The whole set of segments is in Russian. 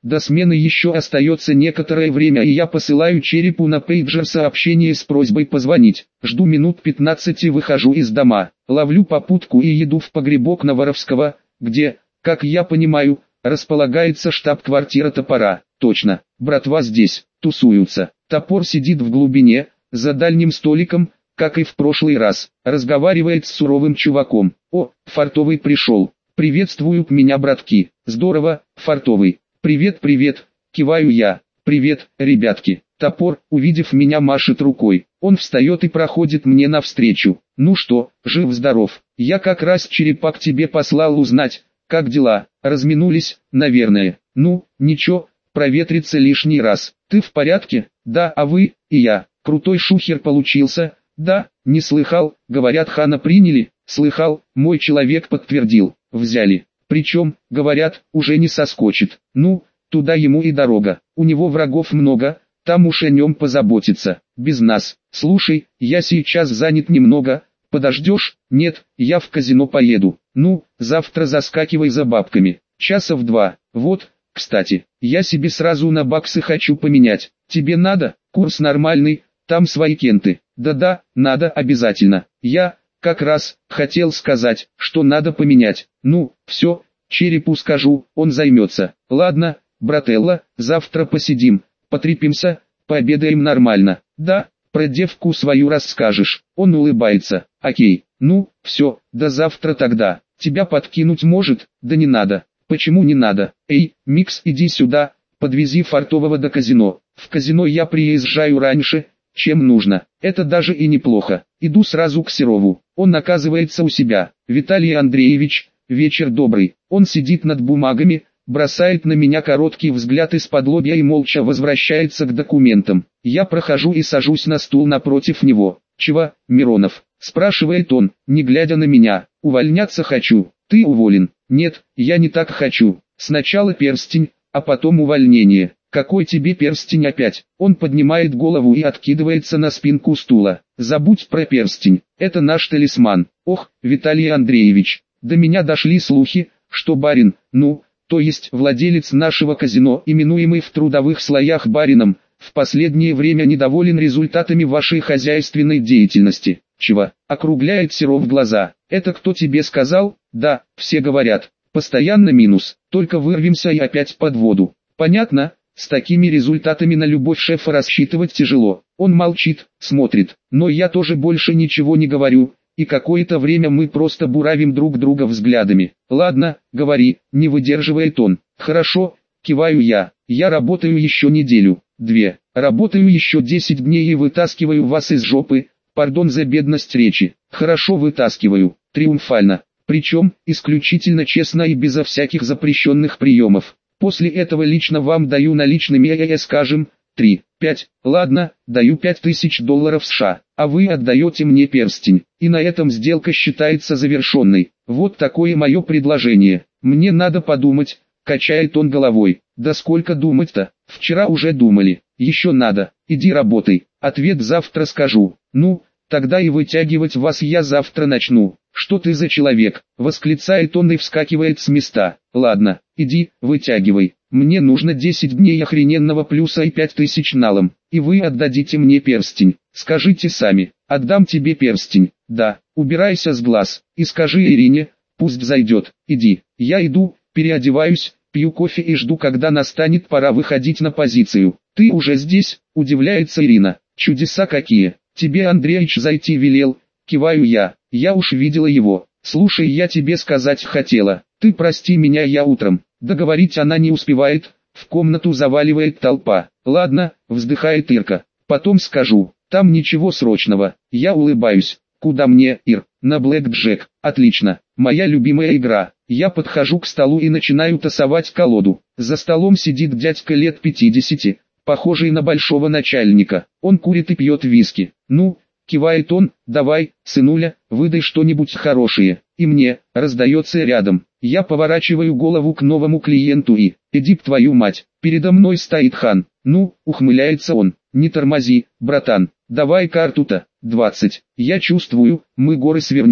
До смены еще остается некоторое время, и я посылаю Черепу на пейджер сообщение с просьбой позвонить. Жду минут 15 и выхожу из дома. Ловлю попутку и еду в погребок на Воровского, где, как я понимаю, располагается штаб-квартира Топора. Точно, братва здесь, тусуются. Топор сидит в глубине, за дальним столиком, как и в прошлый раз, разговаривает с суровым чуваком. О, Фартовый пришел. Приветствуют меня братки. Здорово, Фартовый. Привет, привет, киваю я. Привет, ребятки. Топор, увидев меня, машет рукой. Он встает и проходит мне навстречу. Ну что, жив-здоров. Я как раз Черепа к тебе послал узнать, как дела. Разминулись, наверное. Ну, ничего, проветриться лишний раз. Ты в порядке? Да, а вы? И я. Крутой шухер получился. Да, не слыхал, говорят, хана приняли. Слыхал, мой человек подтвердил. Взяли. Причем, говорят, уже не соскочит. Ну, туда ему и дорога. У него врагов много, там уж о нем позаботиться. Без нас. Слушай, я сейчас занят немного. Подождешь? Нет, я в казино поеду. Ну, завтра заскакивай за бабками. Часа в 2. Вот, кстати, я себе сразу на баксы хочу поменять. Тебе надо? Курс нормальный, там свои кенты. Да-да, надо обязательно. Я как раз хотел сказать, что надо поменять. Ну, все, Черепу скажу, он займется. Ладно, брателло, завтра посидим, потрепимся, пообедаем нормально. Да, про девку свою расскажешь. Он улыбается. Окей, ну, все, до завтра тогда. Тебя подкинуть может? Да не надо. Почему не надо? Эй, Микс, иди сюда, подвези Фартового до казино. В казино я приезжаю раньше, чем нужно. Это даже и неплохо. Иду сразу к Серову. Он оказывается у себя. Виталий Андреевич, вечер добрый. Он сидит над бумагами, бросает на меня короткий взгляд из-под лобья и молча возвращается к документам. Я прохожу и сажусь на стул напротив него. «Чего, Миронов?» – спрашивает он, не глядя на меня. «Увольняться хочу». «Ты уволен». «Нет, я не так хочу. Сначала перстень, а потом увольнение». «Какой тебе перстень опять?» Он поднимает голову и откидывается на спинку стула. «Забудь про перстень, это наш талисман». «Ох, Виталий Андреевич, до меня дошли слухи, что барин, ну, то есть владелец нашего казино, именуемый в трудовых слоях барином, в последнее время недоволен результатами вашей хозяйственной деятельности». «Чего?» – округляет Серов глаза. «Это кто тебе сказал?» «Да, все говорят. Постоянно минус, только вырвемся и опять под воду». «Понятно». С такими результатами на любовь шефа рассчитывать тяжело. Он молчит, смотрит, но я тоже больше ничего не говорю, и какое-то время мы просто буравим друг друга взглядами. «Ладно, говори», не выдерживает он. «Хорошо», киваю я. «Я работаю еще неделю, 2, работаю еще 10 дней и вытаскиваю вас из жопы, пардон за бедность речи». «Хорошо, вытаскиваю», триумфально. Причем, исключительно честно и безо всяких запрещенных приемов. После этого лично вам даю наличными, скажем, 3, 5, ладно, даю $5000 США, а вы отдаете мне перстень, и на этом сделка считается завершенной. Вот такое мое предложение. Мне надо подумать, качает он головой. Да сколько думать-то, вчера уже думали, еще надо, иди работай, ответ завтра скажу. Ну, тогда и вытягивать вас я завтра начну. «Что ты за человек?» – восклицает он и вскакивает с места. «Ладно, иди, вытягивай. Мне нужно 10 дней охрененного плюса и 5000 налом, и вы отдадите мне перстень. Скажите сами, отдам тебе перстень. Да, убирайся с глаз, и скажи Ирине, пусть зайдет. Иди». Я иду, переодеваюсь, пью кофе и жду, когда настанет пора выходить на позицию. «Ты уже здесь?» – удивляется Ирина. «Чудеса какие! Тебе Андреич зайти велел?» Киваю я. «Я уж видела его. Слушай, я тебе сказать хотела. Ты прости меня, я утром». Договорить она не успевает, в комнату заваливает толпа. «Ладно», вздыхает Ирка. «Потом скажу. Там ничего срочного». Я улыбаюсь. «Куда мне, Ир?» «На блэкджек». «Отлично. Моя любимая игра». Я подхожу к столу и начинаю тасовать колоду. За столом сидит дядька лет 50, похожий на большого начальника. Он курит и пьет виски. «Ну, кивает он, давай, сынуля, выдай что-нибудь хорошее». И мне, раздается рядом. Я поворачиваю голову к новому клиенту и, иди б твою мать, передо мной стоит хан. Ну, ухмыляется он, не тормози, братан, давай карту-то, 20. Я чувствую, мы горы свернем.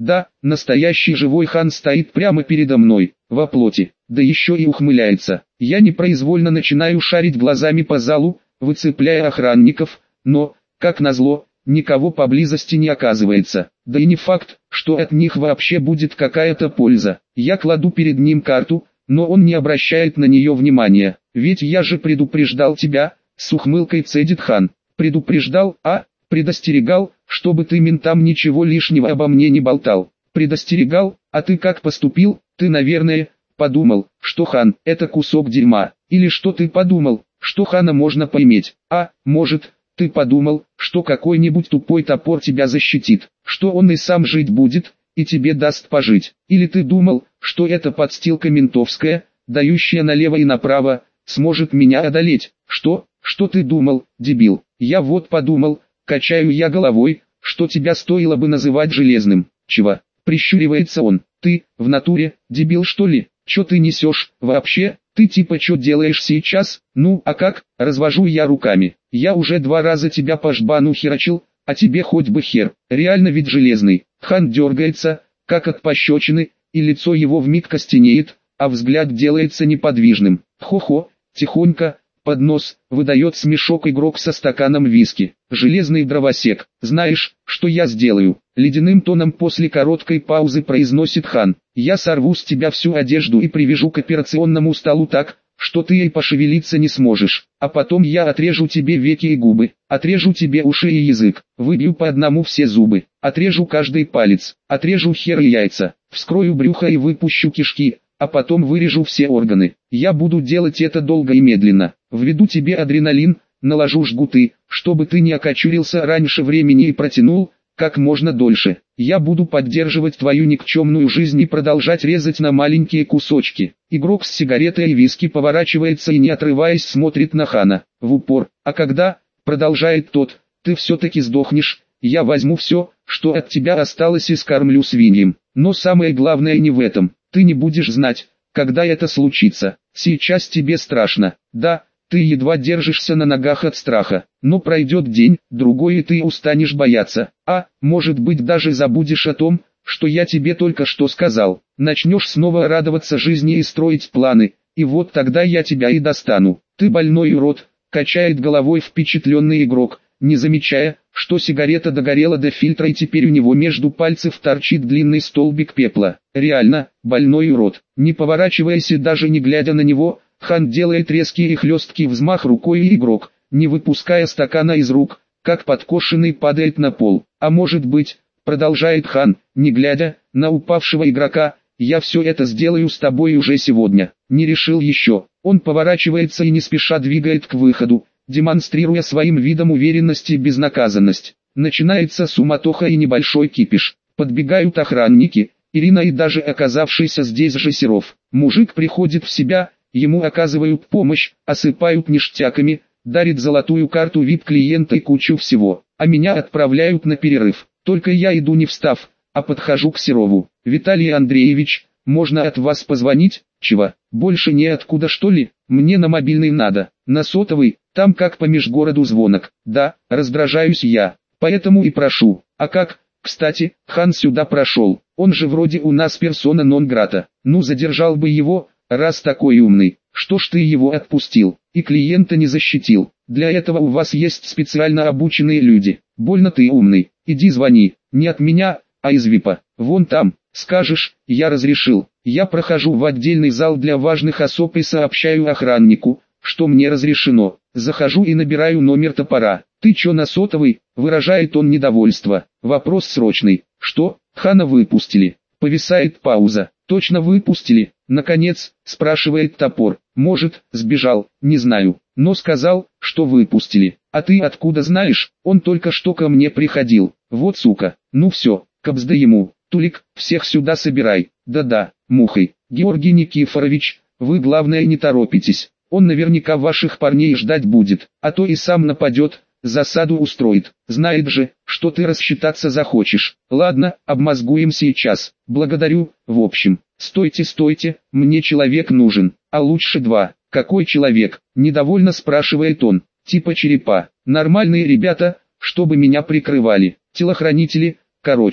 Да, настоящий живой хан стоит прямо передо мной, во плоти, да еще и ухмыляется. Я непроизвольно начинаю шарить глазами по залу, выцепляя охранников, но, как назло, никого поблизости не оказывается. Да и не факт, что от них вообще будет какая-то польза. Я кладу перед ним карту, но он не обращает на нее внимания. Ведь я же предупреждал тебя, с ухмылкой цедит хан. Предупреждал, предостерегал, чтобы ты ментам ничего лишнего обо мне не болтал. Предостерегал, а ты как поступил? Ты, наверное, подумал, что хан – это кусок дерьма. Или что ты подумал, что хана можно поиметь? Может, ты подумал, что какой-нибудь тупой топор тебя защитит, что он и сам жить будет, и тебе даст пожить. Или ты думал, что эта подстилка ментовская, дающая налево и направо, сможет меня одолеть? Что ты думал, дебил? Я вот подумал, качаю я головой, что тебя стоило бы называть железным. Чего? Прищуривается он. Ты, в натуре, дебил что ли? Чё ты несешь, вообще? Ты типа чё делаешь сейчас? Ну, а как? Развожу я руками. Я уже 2 раза тебя по жбану херачил, а тебе хоть бы хер. Реально ведь железный. Хан дергается, как от пощечины, и лицо его вмиг костенеет, а взгляд делается неподвижным. Хо-хо, тихонько, под нос, выдает смешок игрок со стаканом виски. Железный дровосек. Знаешь, что я сделаю? Ледяным тоном после короткой паузы произносит хан. Я сорву с тебя всю одежду и привяжу к операционному столу так, что ты и пошевелиться не сможешь. А потом я отрежу тебе веки и губы, отрежу тебе уши и язык, выбью по одному все зубы, отрежу каждый палец, отрежу хер и яйца, вскрою брюхо и выпущу кишки, а потом вырежу все органы. Я буду делать это долго и медленно. Введу тебе адреналин, наложу жгуты, чтобы ты не окочурился раньше времени и протянул, как можно дольше. Я буду поддерживать твою никчемную жизнь и продолжать резать на маленькие кусочки. Игрок с сигаретой и виски поворачивается и не отрываясь смотрит на хана, в упор. А когда, продолжает тот, ты все-таки сдохнешь, я возьму все, что от тебя осталось и скормлю свиньям. Но самое главное не в этом. Ты не будешь знать, когда это случится. Сейчас тебе страшно. Да, ты едва держишься на ногах от страха. Но пройдет день, другой и ты устанешь бояться. Может быть даже забудешь о том, что я тебе только что сказал. Начнешь снова радоваться жизни и строить планы. И вот тогда я тебя и достану. Ты больной урод, качает головой впечатленный игрок, не замечая, что сигарета догорела до фильтра и теперь у него между пальцев торчит длинный столбик пепла. Реально, больной урод. Не поворачиваясь и даже не глядя на него, хан делает резкий и хлесткий взмах рукой и игрок, не выпуская стакана из рук, как подкошенный падает на пол. А может быть, продолжает хан, не глядя на упавшего игрока, я все это сделаю с тобой уже сегодня. Не решил еще. Он поворачивается и не спеша двигает к выходу, демонстрируя своим видом уверенность и безнаказанность. Начинается суматоха и небольшой кипиш. Подбегают охранники, Ирина и даже оказавшийся здесь же Серов. Мужик приходит в себя, ему оказывают помощь, осыпают ништяками, дарит золотую карту VIP-клиента и кучу всего. А меня отправляют на перерыв. Только я иду не встав, а подхожу к Серову. Виталий Андреевич, можно от вас позвонить? Чего? Больше неоткуда что ли? Мне на мобильный надо. На сотовый, там как по межгороду звонок. Да, раздражаюсь я. Поэтому и прошу. А как? Кстати, хан сюда прошел. Он же вроде у нас персона нон-грата. Ну задержал бы его, раз такой умный. Что ж ты его отпустил? И клиента не защитил. Для этого у вас есть специально обученные люди. Больно ты умный. Иди звони. Не от меня, а из ВИПа. Вон там. Скажешь, я разрешил. Я прохожу в отдельный зал для важных особ и сообщаю охраннику, что мне разрешено. Захожу и набираю номер топора. Ты чё на сотовый? Выражает он недовольство. Вопрос срочный. Что? Хана выпустили. Повисает пауза. Точно выпустили? Наконец, спрашивает топор. Может, сбежал, не знаю. Но сказал, что выпустили. А ты откуда знаешь? Он только что ко мне приходил. Вот сука. Ну все, кабзда ему. Тулик, всех сюда собирай. Да-да, мухой. Георгий Никифорович, вы главное не торопитесь. Он наверняка ваших парней ждать будет, а то и сам нападет, засаду устроит. Знает же, что ты рассчитаться захочешь. Ладно, обмозгуем сейчас. Благодарю. В общем, стойте, мне человек нужен, а лучше 2. Какой человек? Недовольно спрашивает он. Типа черепа. Нормальные ребята, чтобы меня прикрывали. Телохранители, короче.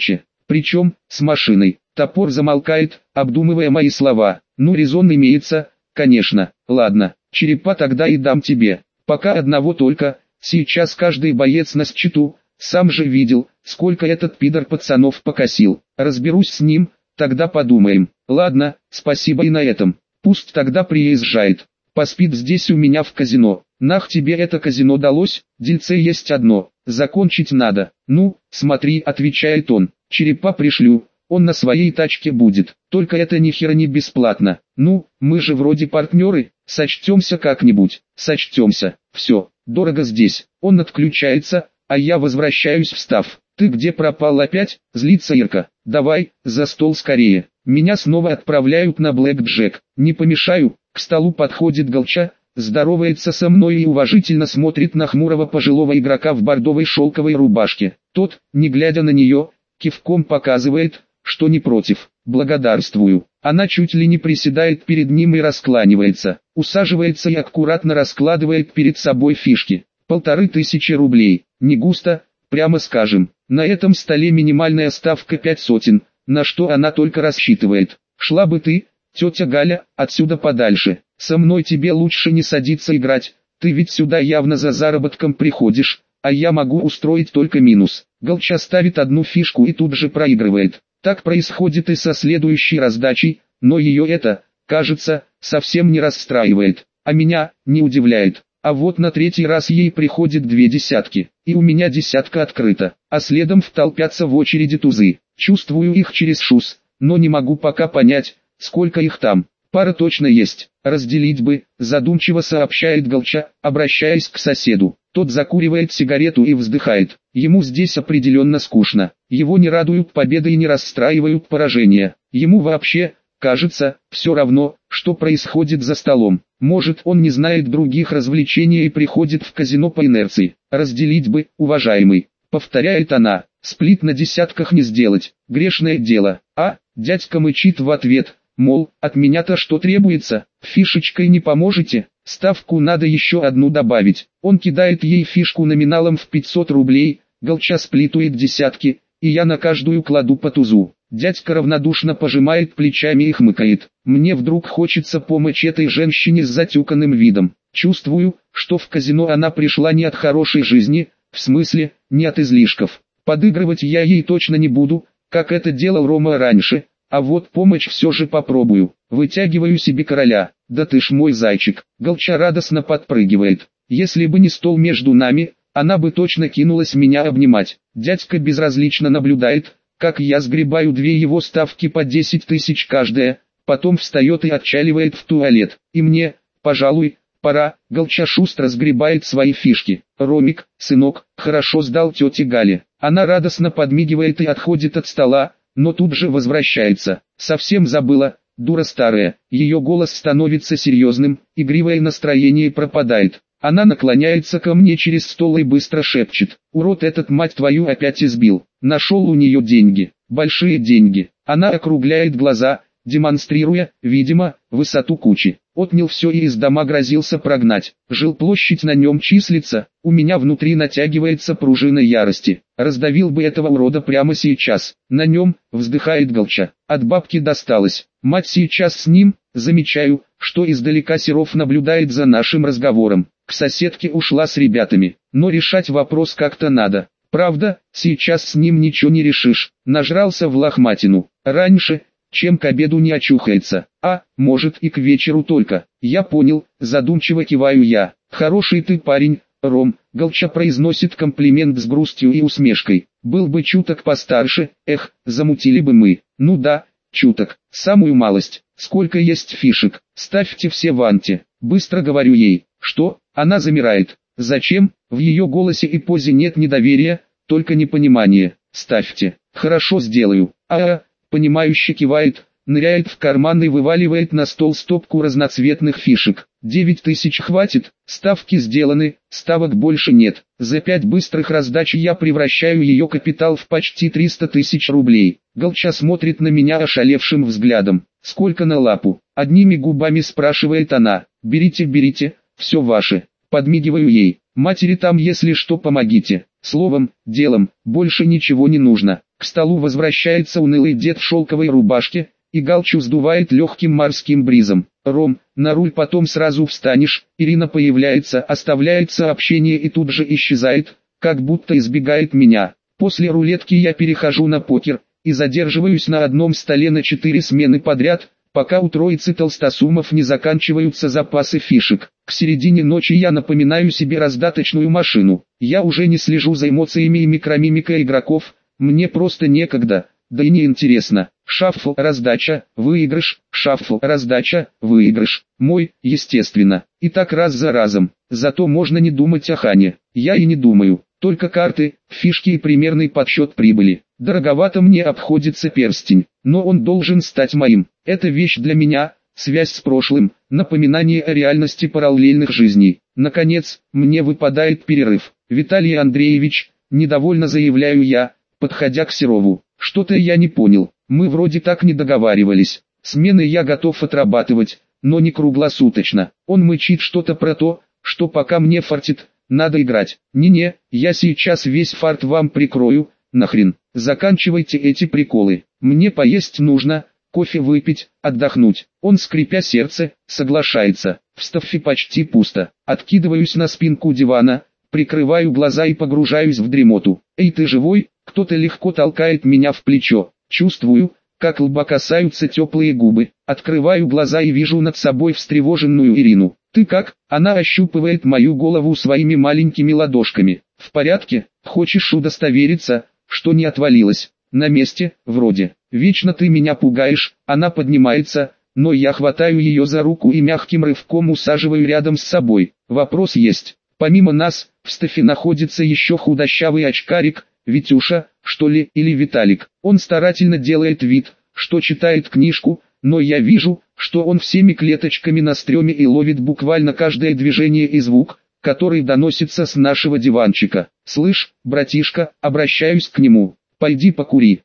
Причем, с машиной. Топор замолкает, обдумывая мои слова. Ну, резон имеется, конечно. Ладно, черепа тогда и дам тебе. Пока одного только. Сейчас каждый боец на счету. Сам же видел, сколько этот пидор пацанов покосил. Разберусь с ним, тогда подумаем. Ладно, спасибо и на этом. Пусть тогда приезжает. Поспит здесь у меня в казино. Нах тебе это казино далось? Дельце есть одно. Закончить надо. Ну, смотри, отвечает он. Черепа пришлю. Он на своей тачке будет. Только это ни хера не бесплатно. Ну, мы же вроде партнеры. Сочтемся как-нибудь. Сочтемся. Все, дорого здесь. Он отключается, а я возвращаюсь встав. Ты где пропал опять? Злится Ирка. Давай, за стол скорее. Меня снова отправляют на блэкджек. Не помешаю. К столу подходит Голча, здоровается со мной и уважительно смотрит на хмурого пожилого игрока в бордовой шелковой рубашке. Тот, не глядя на нее, кивком показывает, что не против. Благодарствую. Она чуть ли не приседает перед ним и раскланивается. Усаживается и аккуратно раскладывает перед собой фишки. 1500 рублей. Не густо, прямо скажем. На этом столе минимальная ставка 500, на что она только рассчитывает. Шла бы ты, тетя Галя, отсюда подальше. Со мной тебе лучше не садиться играть. Ты ведь сюда явно за заработком приходишь, а я могу устроить только минус. Голча ставит одну фишку и тут же проигрывает. Так происходит и со следующей раздачей, но ее это, кажется, совсем не расстраивает, а меня не удивляет. А вот на третий раз ей приходит 2 десятки, и у меня десятка открыта, а следом втолпятся в очереди тузы. Чувствую их через шус, но не могу пока понять, сколько их там. Пара точно есть, разделить бы, задумчиво сообщает Голча, обращаясь к соседу. Тот закуривает сигарету и вздыхает. Ему здесь определенно скучно. Его не радуют победы и не расстраивают поражения. Ему вообще, кажется, все равно, что происходит за столом. Может, он не знает других развлечений и приходит в казино по инерции. Разделить бы, уважаемый. Повторяет она. Сплит на десятках не сделать. Грешное дело. А, дядька мычит в ответ. Мол, от меня-то что требуется? Фишечкой не поможете? Ставку надо еще одну добавить. Он кидает ей фишку номиналом в 500 рублей, Голча сплитует десятки, и я на каждую кладу по тузу. Дядька равнодушно пожимает плечами и хмыкает. Мне вдруг хочется помочь этой женщине с затюканным видом. Чувствую, что в казино она пришла не от хорошей жизни, в смысле, не от излишков. Подыгрывать я ей точно не буду, как это делал Рома раньше. А вот помощь все же попробую. Вытягиваю себе короля. Да ты ж мой зайчик. Голча радостно подпрыгивает. Если бы не стол между нами, она бы точно кинулась меня обнимать. Дядька безразлично наблюдает, как я сгребаю 2 его ставки по 10 тысяч каждая, потом встает и отчаливает в туалет. И мне, пожалуй, пора. Голча шустро сгребает свои фишки. Ромик, сынок, хорошо сдал тете Гале. Она радостно подмигивает и отходит от стола, но тут же возвращается. Совсем забыла, дура старая. Ее голос становится серьезным, игривое настроение пропадает. Она наклоняется ко мне через стол и быстро шепчет. Урод этот, мать твою, опять избил. Нашел у нее деньги. Большие деньги. Она округляет глаза, демонстрируя, видимо, высоту кучи. Отнял все и из дома грозился прогнать. Жилплощадь на нем числится, у меня внутри натягивается пружина ярости. Раздавил бы этого урода прямо сейчас. На нем, вздыхает Голча, от бабки досталось. Мать сейчас с ним, замечаю, что издалека Серов наблюдает за нашим разговором. К соседке ушла с ребятами, но решать вопрос как-то надо. Правда, сейчас с ним ничего не решишь. Нажрался в лохматину. Раньше, чем к обеду не очухается, а, может и к вечеру только. Я понял, задумчиво киваю я. Хороший ты парень, Ром. Голча произносит комплимент с грустью и усмешкой. Был бы чуток постарше, эх, замутили бы мы. Ну да, чуток, самую малость. Сколько есть фишек, ставьте все в анте. Быстро говорю ей. Что? Она замирает. Зачем? В ее голосе и позе нет недоверия, только непонимание. Ставьте. Хорошо, сделаю. Понимающе кивает, ныряет в карман и вываливает на стол стопку разноцветных фишек. 9000 хватит, ставки сделаны, ставок больше нет. За 5 быстрых раздач я превращаю ее капитал в почти 300 тысяч рублей. Голча смотрит на меня ошалевшим взглядом. Сколько на лапу? Одними губами спрашивает она. Берите, берите, все ваше. Подмигиваю ей. Матери там если что помогите. Словом, делом, больше ничего не нужно. К столу возвращается унылый дед в шелковой рубашке, и галчу сдувает легким морским бризом. «Ром, на руль потом сразу встанешь». Ирина появляется, оставляет сообщение и тут же исчезает, как будто избегает меня. После рулетки я перехожу на покер, и задерживаюсь на одном столе на 4 смены подряд, пока у троицы толстосумов не заканчиваются запасы фишек. К середине ночи я напоминаю себе раздаточную машину. Я уже не слежу за эмоциями и микромимикой игроков, мне просто некогда, да и не интересно. Шаффл, раздача, выигрыш, шаффл, раздача, выигрыш. Мой, естественно. И так раз за разом. Зато можно не думать о Хане. Я и не думаю. Только карты, фишки и примерный подсчет прибыли. Дороговато мне обходится перстень, но он должен стать моим. Это вещь для меня, связь с прошлым, напоминание о реальности параллельных жизней. Наконец, мне выпадает перерыв. Виталий Андреевич, недовольно заявляю я, подходя к Серову. Что-то я не понял, мы вроде так не договаривались. Смены я готов отрабатывать, но не круглосуточно. Он мычит что-то про то, что пока мне фартит, надо играть. Не-не, я сейчас весь фарт вам прикрою, нахрен. Заканчивайте эти приколы. Мне поесть нужно, кофе выпить, отдохнуть. Он, скрипя сердце, соглашается. В стаффе почти пусто. Откидываюсь на спинку дивана, прикрываю глаза и погружаюсь в дремоту. «Эй, ты живой?» Кто-то легко толкает меня в плечо. Чувствую, как лба касаются теплые губы. Открываю глаза и вижу над собой встревоженную Ирину. «Ты как?» Она ощупывает мою голову своими маленькими ладошками. «В порядке? Хочешь удостовериться, что не отвалилась?» «На месте, вроде. Вечно ты меня пугаешь». Она поднимается, но я хватаю ее за руку и мягким рывком усаживаю рядом с собой. «Вопрос есть. Помимо нас, в стаффе находится еще худощавый очкарик, Витюша, что ли, или Виталик. Он старательно делает вид, что читает книжку, но я вижу, что он всеми клеточками на стреме и ловит буквально каждое движение и звук, который доносится с нашего диванчика. «Слышь, братишка», обращаюсь к нему, «пойди покури».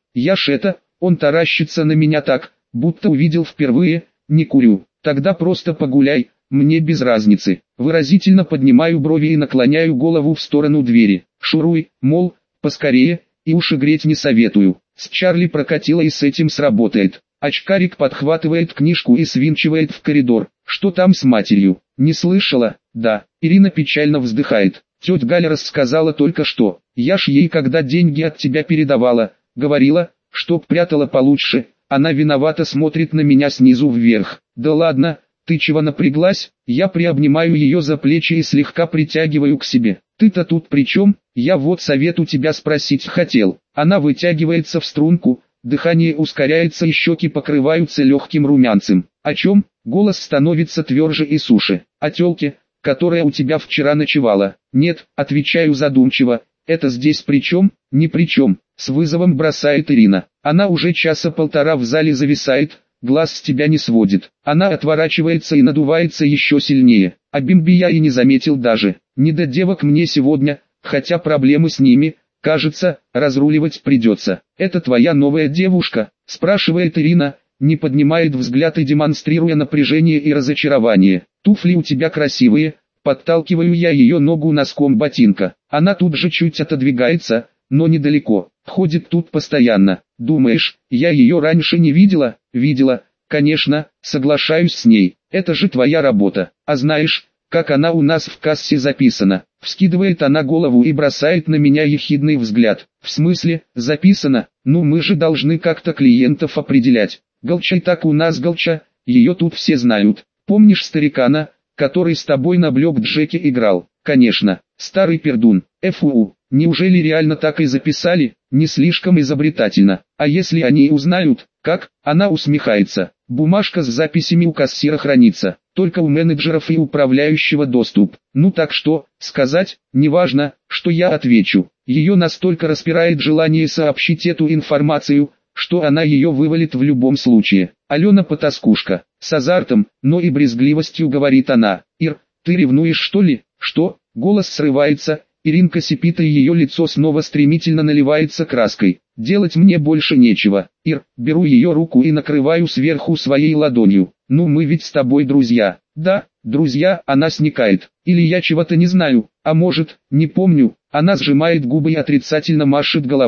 Он таращится на меня так, будто увидел впервые. «Не курю». «Тогда просто погуляй, мне без разницы». Выразительно поднимаю брови и наклоняю голову в сторону двери. Шуруй, мол, поскорее, и уши греть не советую. С Чарли прокатило и с этим сработает. Очкарик подхватывает книжку и свинчивает в коридор. «Что там с матерью? Не слышала?» «Да». Ирина печально вздыхает. «Тетя Галя рассказала только что. Я ж ей, когда деньги от тебя передавала, говорила, чтоб прятала получше». Она виновато смотрит на меня снизу вверх. «Да ладно, ты чего напряглась?» Я приобнимаю ее за плечи и слегка притягиваю к себе. «Ты-то тут при чем? Я вот совет у тебя спросить хотел». Она вытягивается в струнку, дыхание ускоряется и щеки покрываются легким румянцем. «О чем?» Голос становится тверже и суше. «О тёлке, которая у тебя вчера ночевала». «Нет», отвечаю задумчиво, «это здесь при чем?» «Ни при чем», с вызовом бросает Ирина. Она уже часа полтора в зале зависает, глаз с тебя не сводит. Она отворачивается и надувается еще сильнее. А Бимби я и не заметил даже. Не до девок мне сегодня, хотя проблемы с ними, кажется, разруливать придется. «Это твоя новая девушка?» спрашивает Ирина, не поднимает взгляд и демонстрируя напряжение и разочарование. «Туфли у тебя красивые», подталкиваю я ее ногу носком ботинка. Она тут же чуть отодвигается, но недалеко. Ходит тут постоянно. «Думаешь, я ее раньше не видела?» «Видела, конечно, соглашаюсь с ней. Это же твоя работа. А знаешь, как она у нас в кассе записана?» Вскидывает она голову и бросает на меня ехидный взгляд. «В смысле, записана? Ну мы же должны как-то клиентов определять. Голча и так у нас Голча, ее тут все знают. Помнишь старикана, который с тобой на блэкджеке играл?» «Конечно, старый пердун. Фу, неужели реально так и записали?» «Не слишком изобретательно. А если они узнают, как?» Она усмехается. «Бумажка с записями у кассира хранится, только у менеджеров и управляющего доступ. Ну так что, сказать, неважно, что я отвечу». Ее настолько распирает желание сообщить эту информацию, что она ее вывалит в любом случае. «Алена потаскушка», с азартом, но и брезгливостью говорит она. «Ир, ты ревнуешь что ли?» «Что?» Голос срывается. Иринка сипит и ее лицо снова стремительно наливается краской. «Делать мне больше нечего, Ир». Беру ее руку и накрываю сверху своей ладонью. «Ну мы ведь с тобой друзья». «Да, друзья», она сникает. «Или я чего-то не знаю, а может, не помню». Она сжимает губы и отрицательно машет головой.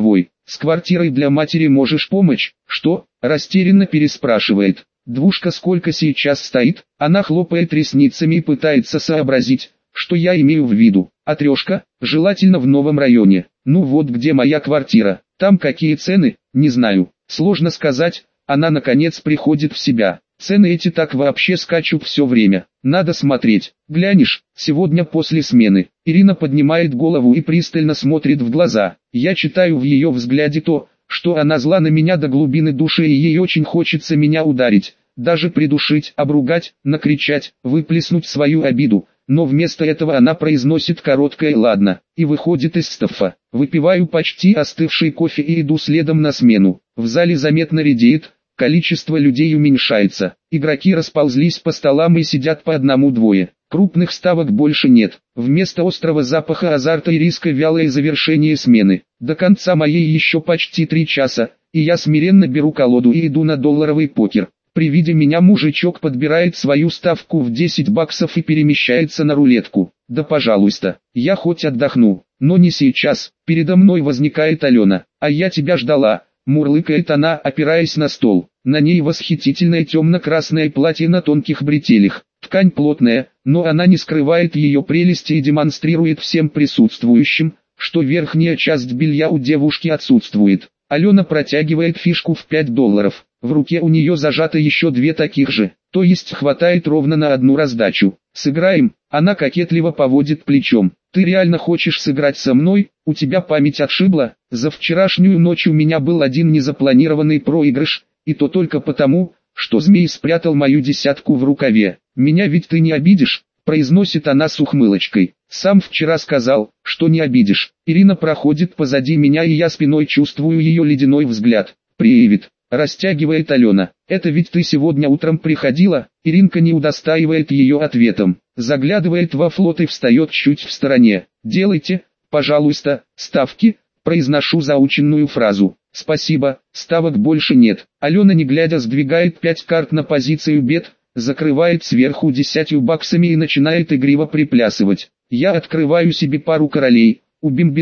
с квартирой для матери можешь помочь?» «Что?» – растерянно переспрашивает. «Двушка сколько сейчас стоит?» Она хлопает ресницами и пытается сообразить, что я имею в виду. «А трешка? Желательно в новом районе. Ну вот где моя квартира. Там какие цены? Не знаю. Сложно сказать». Она наконец приходит в себя. «Цены эти так вообще скачут все время. Надо смотреть. Глянешь, сегодня после смены». Ирина поднимает голову и пристально смотрит в глаза. Я читаю в ее взгляде то, что она зла на меня до глубины души и ей очень хочется меня ударить, даже придушить, обругать, накричать, выплеснуть свою обиду. Но вместо этого она произносит короткое «ладно» и выходит из стаффа. Выпиваю почти остывший кофе и иду следом на смену. В зале заметно редеет, количество людей уменьшается. Игроки расползлись по столам и сидят по одному-двое. Крупных ставок больше нет. Вместо острого запаха азарта и риска вялое завершение смены. До конца моей еще почти 3 часа, и я смиренно беру колоду и иду на долларовый покер. При виде меня мужичок подбирает свою ставку в 10 баксов и перемещается на рулетку. Да пожалуйста, я хоть отдохну, но не сейчас. Передо мной возникает Алена. «А я тебя ждала», мурлыкает она, опираясь на стол. На ней восхитительное темно-красное платье на тонких бретелях. Ткань плотная, но она не скрывает ее прелести и демонстрирует всем присутствующим, что верхняя часть белья у девушки отсутствует. Алена протягивает фишку в $5. В руке у нее зажато еще 2 таких же, то есть хватает ровно на одну раздачу. «Сыграем?» Она кокетливо поводит плечом. «Ты реально хочешь сыграть со мной? У тебя память отшибла? За вчерашнюю ночь у меня был один незапланированный проигрыш, и то только потому, что змей спрятал мою десятку в рукаве. Меня ведь ты не обидишь?» Произносит она с ухмылочкой. «Сам вчера сказал, что не обидишь». Ирина проходит позади меня и я спиной чувствую ее ледяной взгляд. «Привет», растягивает Алена. «Это ведь ты сегодня утром приходила?» Иринка не удостаивает ее ответом. Заглядывает во флот и встает чуть в стороне. «Делайте, пожалуйста, ставки», произношу заученную фразу. «Спасибо, ставок больше нет». Алена не глядя сдвигает 5 карт на позицию бет, закрывает сверху 10 баксами и начинает игриво приплясывать. Я открываю себе пару королей, у Бимби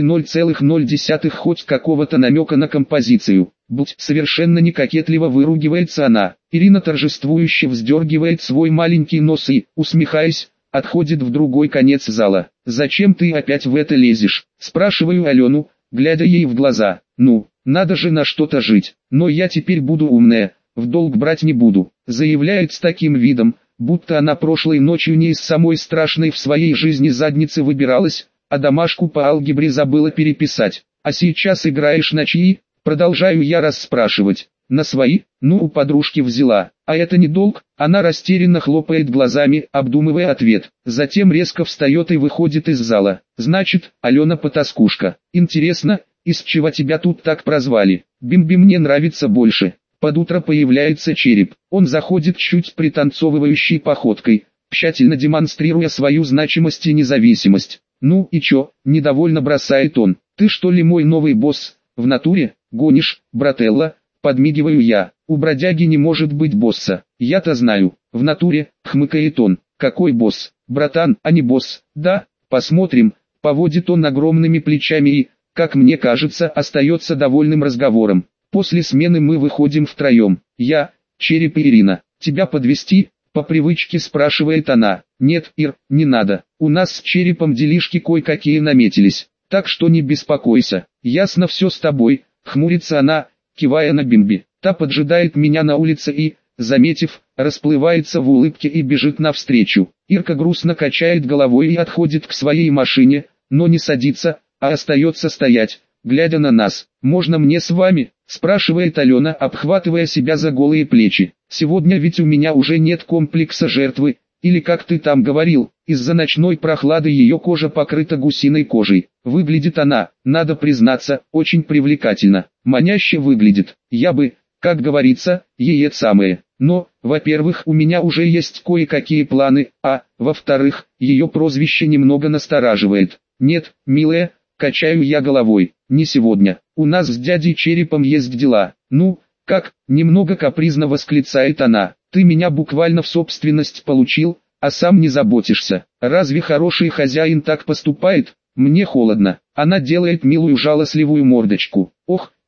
0,0 хоть какого-то намека на композицию. Будь совершенно не кокетливо выругивается она. Ирина торжествующе вздергивает свой маленький нос и, усмехаясь, отходит в другой конец зала. «Зачем ты опять в это лезешь?» Спрашиваю Алену, глядя ей в глаза. «Ну, надо же на что-то жить. Но я теперь буду умная, в долг брать не буду», заявляет с таким видом, будто она прошлой ночью не из самой страшной в своей жизни задницы выбиралась, а домашку по алгебре забыла переписать. «А сейчас играешь на чьи?» Продолжаю я расспрашивать. «На свои? Ну, у подружки взяла. А это не долг?» Она растерянно хлопает глазами, обдумывая ответ. Затем резко встает и выходит из зала. «Значит, Алена потаскушка. Интересно, из чего тебя тут так прозвали?» «Бимби мне нравится больше». Под утро появляется череп. Он заходит чуть пританцовывающей походкой, тщательно демонстрируя свою значимость и независимость. «Ну и чё?» – недовольно бросает он. «Ты что ли мой новый босс? В натуре? Гонишь, брателло?» – подмигиваю я. «У бродяги не может быть босса. Я-то знаю. В натуре», – хмыкает он. «Какой босс? Братан, а не босс?» «Да, посмотрим», – поводит он огромными плечами и, как мне кажется, остается довольным разговором. После смены мы выходим втроем. Я, Череп и Ирина. «Тебя подвезти?» – по привычке спрашивает она. «Нет, Ир, не надо. У нас с Черепом делишки кое-какие наметились. Так что не беспокойся. Ясно все с тобой», – хмурится она, кивая на Бимби. Та поджидает меня на улице и, заметив, расплывается в улыбке и бежит навстречу. Ирка грустно качает головой и отходит к своей машине, но не садится, а остается стоять, глядя на нас. «Можно мне с вами?» – спрашивает Алена, обхватывая себя за голые плечи. «Сегодня ведь у меня уже нет комплекса жертвы, или как ты там говорил, из-за ночной прохлады ее кожа покрыта гусиной кожей. Выглядит она, надо признаться, очень привлекательно, маняще выглядит. Я бы, как говорится, ей это самое. Но, во-первых, у меня уже есть кое-какие планы, а, во-вторых, ее прозвище немного настораживает. Нет, милая, качаю я головой, не сегодня. У нас с дядей Черепом есть дела». «Ну, как?» – немного капризно восклицает она. «Ты меня буквально в собственность получил, а сам не заботишься. Разве хороший хозяин так поступает?» Мне холодно. Она делает милую жалостливую мордочку. «Ох,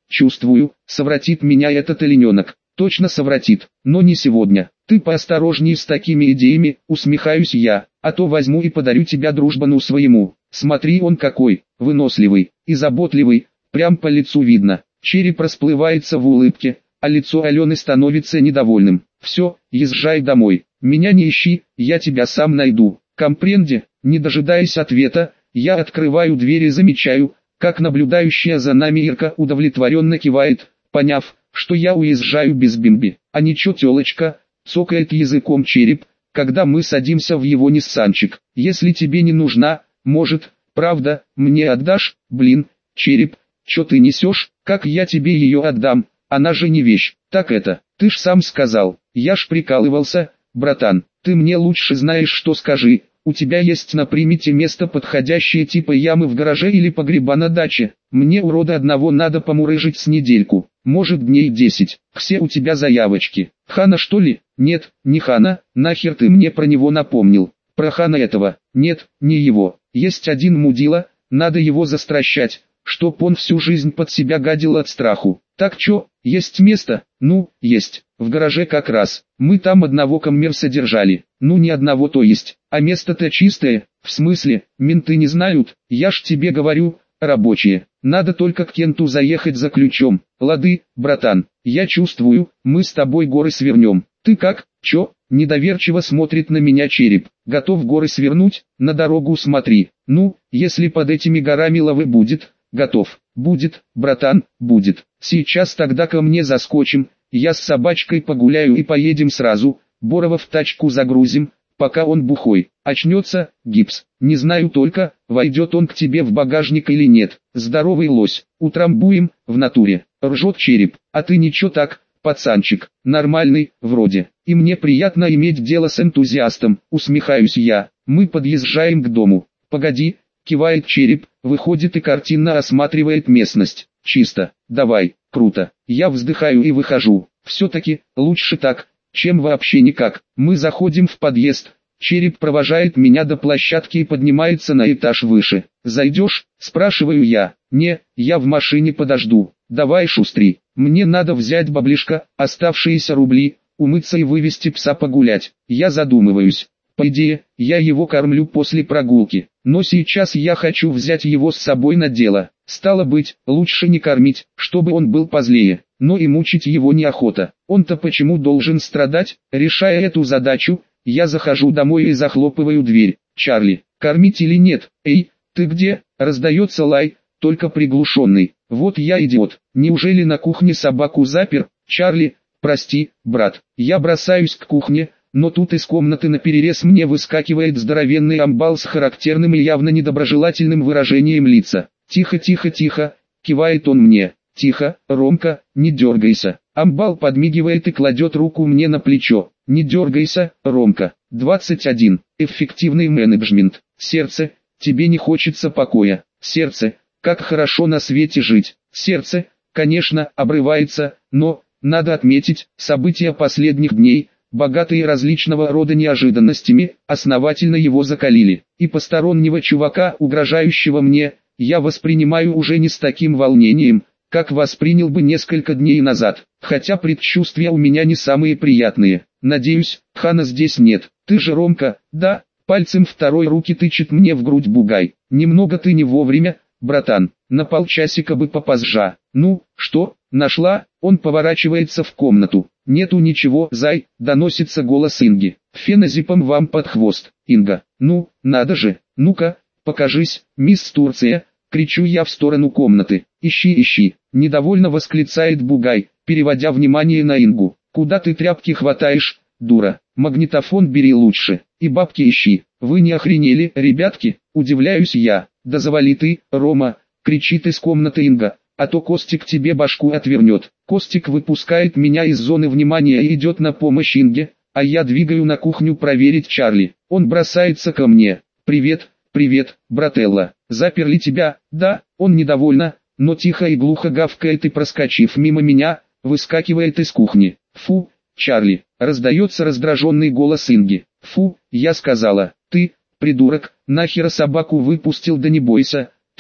чувствую, совратит меня этот олененок. Точно совратит, но не сегодня. Ты поосторожней с такими идеями, усмехаюсь я, а то возьму и подарю тебя дружбану своему. Смотри, он какой, выносливый и заботливый, прям по лицу видно. Череп расплывается в улыбке, а лицо Алены становится недовольным. Все, езжай домой, меня не ищи, я тебя сам найду. Компренде, не дожидаясь ответа, я открываю дверь и замечаю, как наблюдающая за нами Ирка удовлетворенно кивает, поняв, что я уезжаю без бимби. А ничего, тёлочка, цокает языком Череп, когда мы садимся в его ниссанчик. Если тебе не нужна, может, правда, мне отдашь? Блин, Череп, чё ты несешь? Как я тебе ее отдам? Она же не вещь. Так это, ты ж сам сказал. Я ж прикалывался, братан. Ты мне лучше знаешь, что скажи. У тебя есть на примете место подходящее типа ямы в гараже или погреба на даче? Мне урода одного надо помурыжить с недельку, может дней 10. Все у тебя заявочки. Хана что ли? Нет, не Хана, нахер ты мне про него напомнил? Про Хана этого? Нет, не его. Есть один мудила, надо его застращать, чтоб он всю жизнь под себя гадил от страху. Так чё, есть место? Ну, есть. В гараже как раз. Мы там одного коммерса держали. Ну не одного, то есть. А место-то чистое. В смысле, менты не знают? Я ж тебе говорю, рабочие. Надо только к Кенту заехать за ключом. Лады, братан. Я чувствую, мы с тобой горы свернем. Ты как? Чё? Недоверчиво смотрит на меня Череп. Готов горы свернуть? На дорогу смотри. Ну, если под этими горами лавы будет, готов. Будет, братан, будет. Сейчас тогда ко мне заскочим, я с собачкой погуляю и поедем сразу, Борова в тачку загрузим, пока он бухой. Очнется, гипс. Не знаю только, войдет он к тебе в багажник или нет. Здоровый лось, утрамбуем, в натуре. Ржет Череп. А ты ничего так, пацанчик, нормальный, вроде. И мне приятно иметь дело с энтузиастом, усмехаюсь я. Мы подъезжаем к дому. Погоди, кивает Череп, выходит и картинно осматривает местность. Чисто, давай, круто. Я вздыхаю и выхожу. Все-таки, лучше так, чем вообще никак. Мы заходим в подъезд. Череп провожает меня до площадки и поднимается на этаж выше. «Зайдешь?» – спрашиваю я. «Не, я в машине подожду. Давай шустри. Мне надо взять баблишко, оставшиеся рубли, умыться и вывести пса погулять». Я задумываюсь. По идее, я его кормлю после прогулки, но сейчас я хочу взять его с собой на дело. Стало быть, лучше не кормить, чтобы он был позлее, но и мучить его неохота. Он-то почему должен страдать? Решая эту задачу, я захожу домой и захлопываю дверь. «Чарли, кормить или нет? Эй, ты где?» Раздается лай, только приглушенный. Вот я идиот. Неужели на кухне собаку запер? «Чарли, прости, брат». Я бросаюсь к кухне, но тут из комнаты наперерез мне выскакивает здоровенный амбал с характерным и явно недоброжелательным выражением лица. «Тихо, тихо, тихо», кивает он мне. «Тихо, Ромка, не дергайся». Амбал подмигивает и кладет руку мне на плечо. «Не дергайся, Ромка». 21. Эффективный менеджмент. Сердце, тебе не хочется покоя. Сердце, как хорошо на свете жить. Сердце, конечно, обрывается, но, надо отметить, события последних дней, богатые различного рода неожиданностями, основательно его закалили. И постороннего чувака, угрожающего мне, я воспринимаю уже не с таким волнением, как воспринял бы несколько дней назад. Хотя предчувствия у меня не самые приятные. Надеюсь, Хана здесь нет. Ты же Ромка, да? Пальцем второй руки тычет мне в грудь бугай. Немного ты не вовремя, братан. На полчасика бы попозже. Ну, что, нашла? Он поворачивается в комнату. Нету ничего, зай, доносится голос Инги. Феназепам вам под хвост. Инга, ну, надо же. Ну-ка, покажись, мисс Турция. Кричу я в сторону комнаты. Ищи, ищи. Недовольно восклицает бугай, переводя внимание на Ингу. Куда ты тряпки хватаешь, дура? Магнитофон бери лучше. И бабки ищи. Вы не охренели, ребятки? Удивляюсь я. Да завали ты, Рома, кричит из комнаты Инга, а то Костик тебе башку отвернет. Костик выпускает меня из зоны внимания и идет на помощь Инге, а я двигаю на кухню проверить Чарли. Он бросается ко мне. Привет, привет, брателла. Заперли тебя? Да, он недовольно, но тихо и глухо гавкает и, проскочив мимо меня, выскакивает из кухни. Фу, Чарли, раздается раздраженный голос Инги. Фу, я сказала, ты, придурок, нахера собаку выпустил, да не бойся, ты,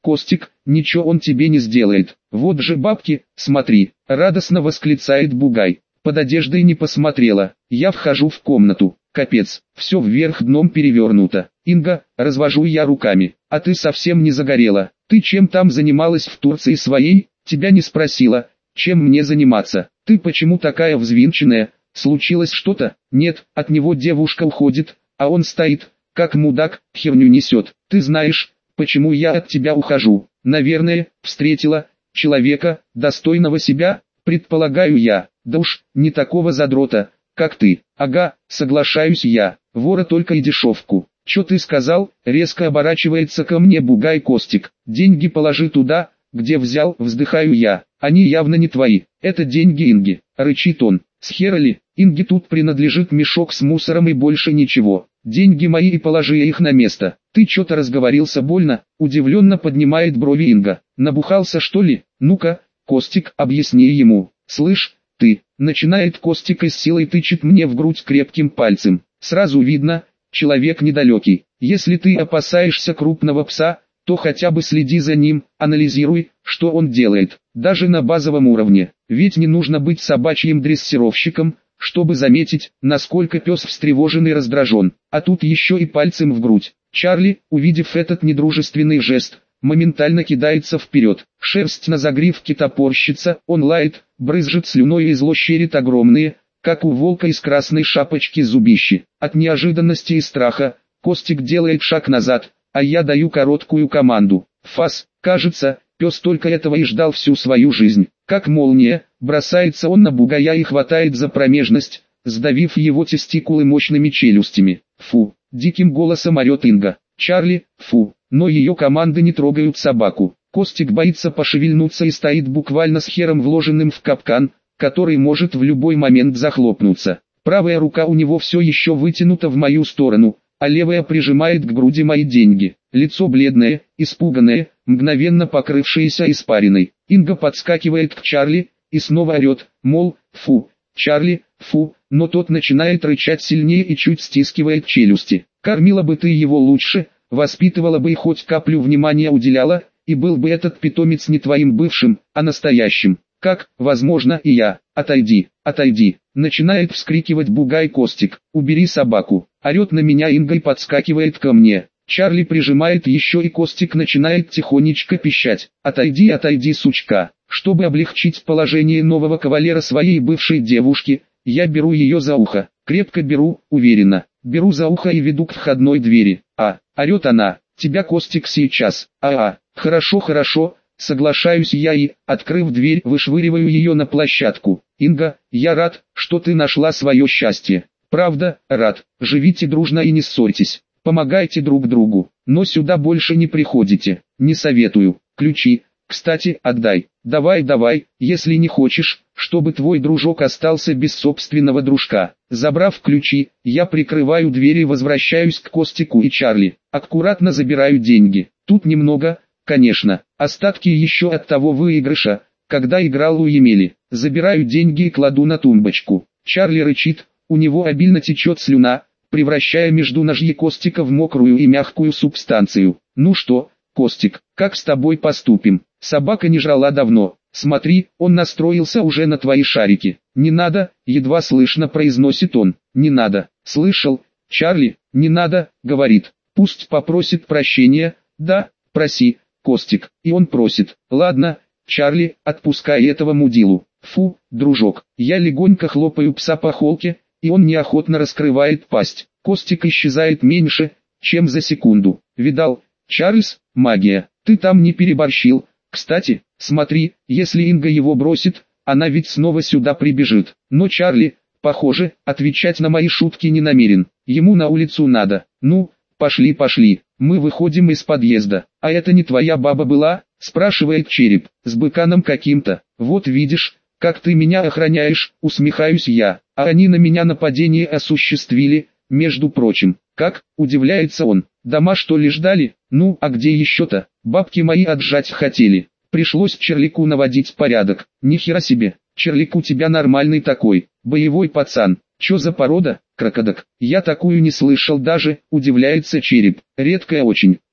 Костик, ничего он тебе не сделает. Вот же бабки, смотри, радостно восклицает Бугай. Под одеждой не посмотрела. Я вхожу в комнату. Капец, все вверх дном перевернуто. Инга, развожу я руками. А ты совсем не загорела. Ты чем там занималась в Турции своей? Тебя не спросила. Чем мне заниматься? Ты почему такая взвинченная? Случилось что-то? Нет, от него девушка уходит, а он стоит, как мудак, херню несет. Ты знаешь, почему я от тебя ухожу? Наверное, встретила человека, достойного себя, предполагаю я. Да уж, не такого задрота, как ты. Ага, соглашаюсь я. Вора только и дешевку. Чё ты сказал? Резко оборачивается ко мне Бугай. Костик. Деньги положи туда, где взял, вздыхаю я. Они явно не твои. Это деньги Инги. Рычит он. С хера ли? Инге тут принадлежит мешок с мусором и больше ничего. Деньги мои и положи их на место. Ты чё-то разговорился больно? Удивленно поднимает брови Инга. Набухался что ли? Ну-ка, Костик, объясни ему. Слышь, ты, начинает Костик и с силой тычет мне в грудь крепким пальцем. Сразу видно, человек недалекий. Если ты опасаешься крупного пса, то хотя бы следи за ним, анализируй, что он делает, даже на базовом уровне. Ведь не нужно быть собачьим дрессировщиком, чтобы заметить, насколько пес встревожен и раздражен. А тут еще и пальцем в грудь. Чарли, увидев этот недружественный жест, моментально кидается вперед. Шерсть на загривке топорщится, он лает, брызжет слюной и зло щерит огромные, как у волка из красной шапочки зубищи. От неожиданности и страха, Костик делает шаг назад, а я даю короткую команду. Фас, кажется, пес только этого и ждал всю свою жизнь. Как молния, бросается он на Бугая и хватает за промежность, сдавив его тестикулы мощными челюстями. Фу, диким голосом орет Инга. Чарли, фу, но ее команды не трогают собаку. Костик боится пошевельнуться и стоит буквально с хером вложенным в капкан, который может в любой момент захлопнуться. Правая рука у него все еще вытянута в мою сторону, а левая прижимает к груди мои деньги. Лицо бледное, испуганное, мгновенно покрывшееся испариной. Инга подскакивает к Чарли и снова орет, мол, фу, Чарли, фу, но тот начинает рычать сильнее и чуть стискивает челюсти. Кормила бы ты его лучше, воспитывала бы и хоть каплю внимания уделяла, и был бы этот питомец не твоим бывшим, а настоящим. Как, возможно, и я. Отойди, отойди. Начинает вскрикивать Бугай. Костик, убери собаку. Орет на меня Инга и подскакивает ко мне. Чарли прижимает еще и Костик начинает тихонечко пищать. Отойди, отойди, сучка. Чтобы облегчить положение нового кавалера своей бывшей девушки, я беру ее за ухо. Крепко беру, уверенно. Беру за ухо и веду к входной двери. Орет она. Тебя, Костик, сейчас. Хорошо, хорошо. Соглашаюсь я и, открыв дверь, вышвыриваю ее на площадку. Инга, я рад, что ты нашла свое счастье. Правда, рад. Живите дружно и не ссорьтесь. Помогайте друг другу. Но сюда больше не приходите. Не советую. Ключи, кстати, отдай. Давай, если не хочешь, чтобы твой дружок остался без собственного дружка. Забрав ключи, я прикрываю дверь и возвращаюсь к Костику и Чарли. Аккуратно забираю деньги. Тут немного, конечно, остатки еще от того выигрыша, когда играл у Емели. Забираю деньги и кладу на тумбочку. Чарли рычит, у него обильно течет слюна, превращая междуножье Костика в мокрую и мягкую субстанцию. Ну что, Костик, как с тобой поступим? Собака не жрала давно. Смотри, он настроился уже на твои шарики. Не надо, едва слышно произносит он. Не надо. Слышал, Чарли, не надо, говорит. Пусть попросит прощения. Да, проси, Костик. И он просит. Ладно, Чарли, отпускай этого мудилу. Фу, дружок. Я легонько хлопаю пса по холке, и он неохотно раскрывает пасть. Костик исчезает меньше, чем за секунду. Видал, Чарльз, магия. Ты там не переборщил. Кстати, смотри, если Инга его бросит, она ведь снова сюда прибежит. Но Чарли, похоже, отвечать на мои шутки не намерен. Ему на улицу надо. Ну, пошли. Мы выходим из подъезда. А это не твоя баба была? Спрашивает Череп. С быканом каким-то. Вот видишь, как ты меня охраняешь, усмехаюсь я. А они на меня нападение осуществили, между прочим. Как, удивляется он. Дома что ли ждали? Ну, а где еще-то? Бабки мои отжать хотели. Пришлось Черлику наводить порядок. Нихера себе, Черлик у тебя нормальный такой, боевой пацан. Чё за порода? Крокодок. Я такую не слышал даже, удивляется Череп. Редкая очень.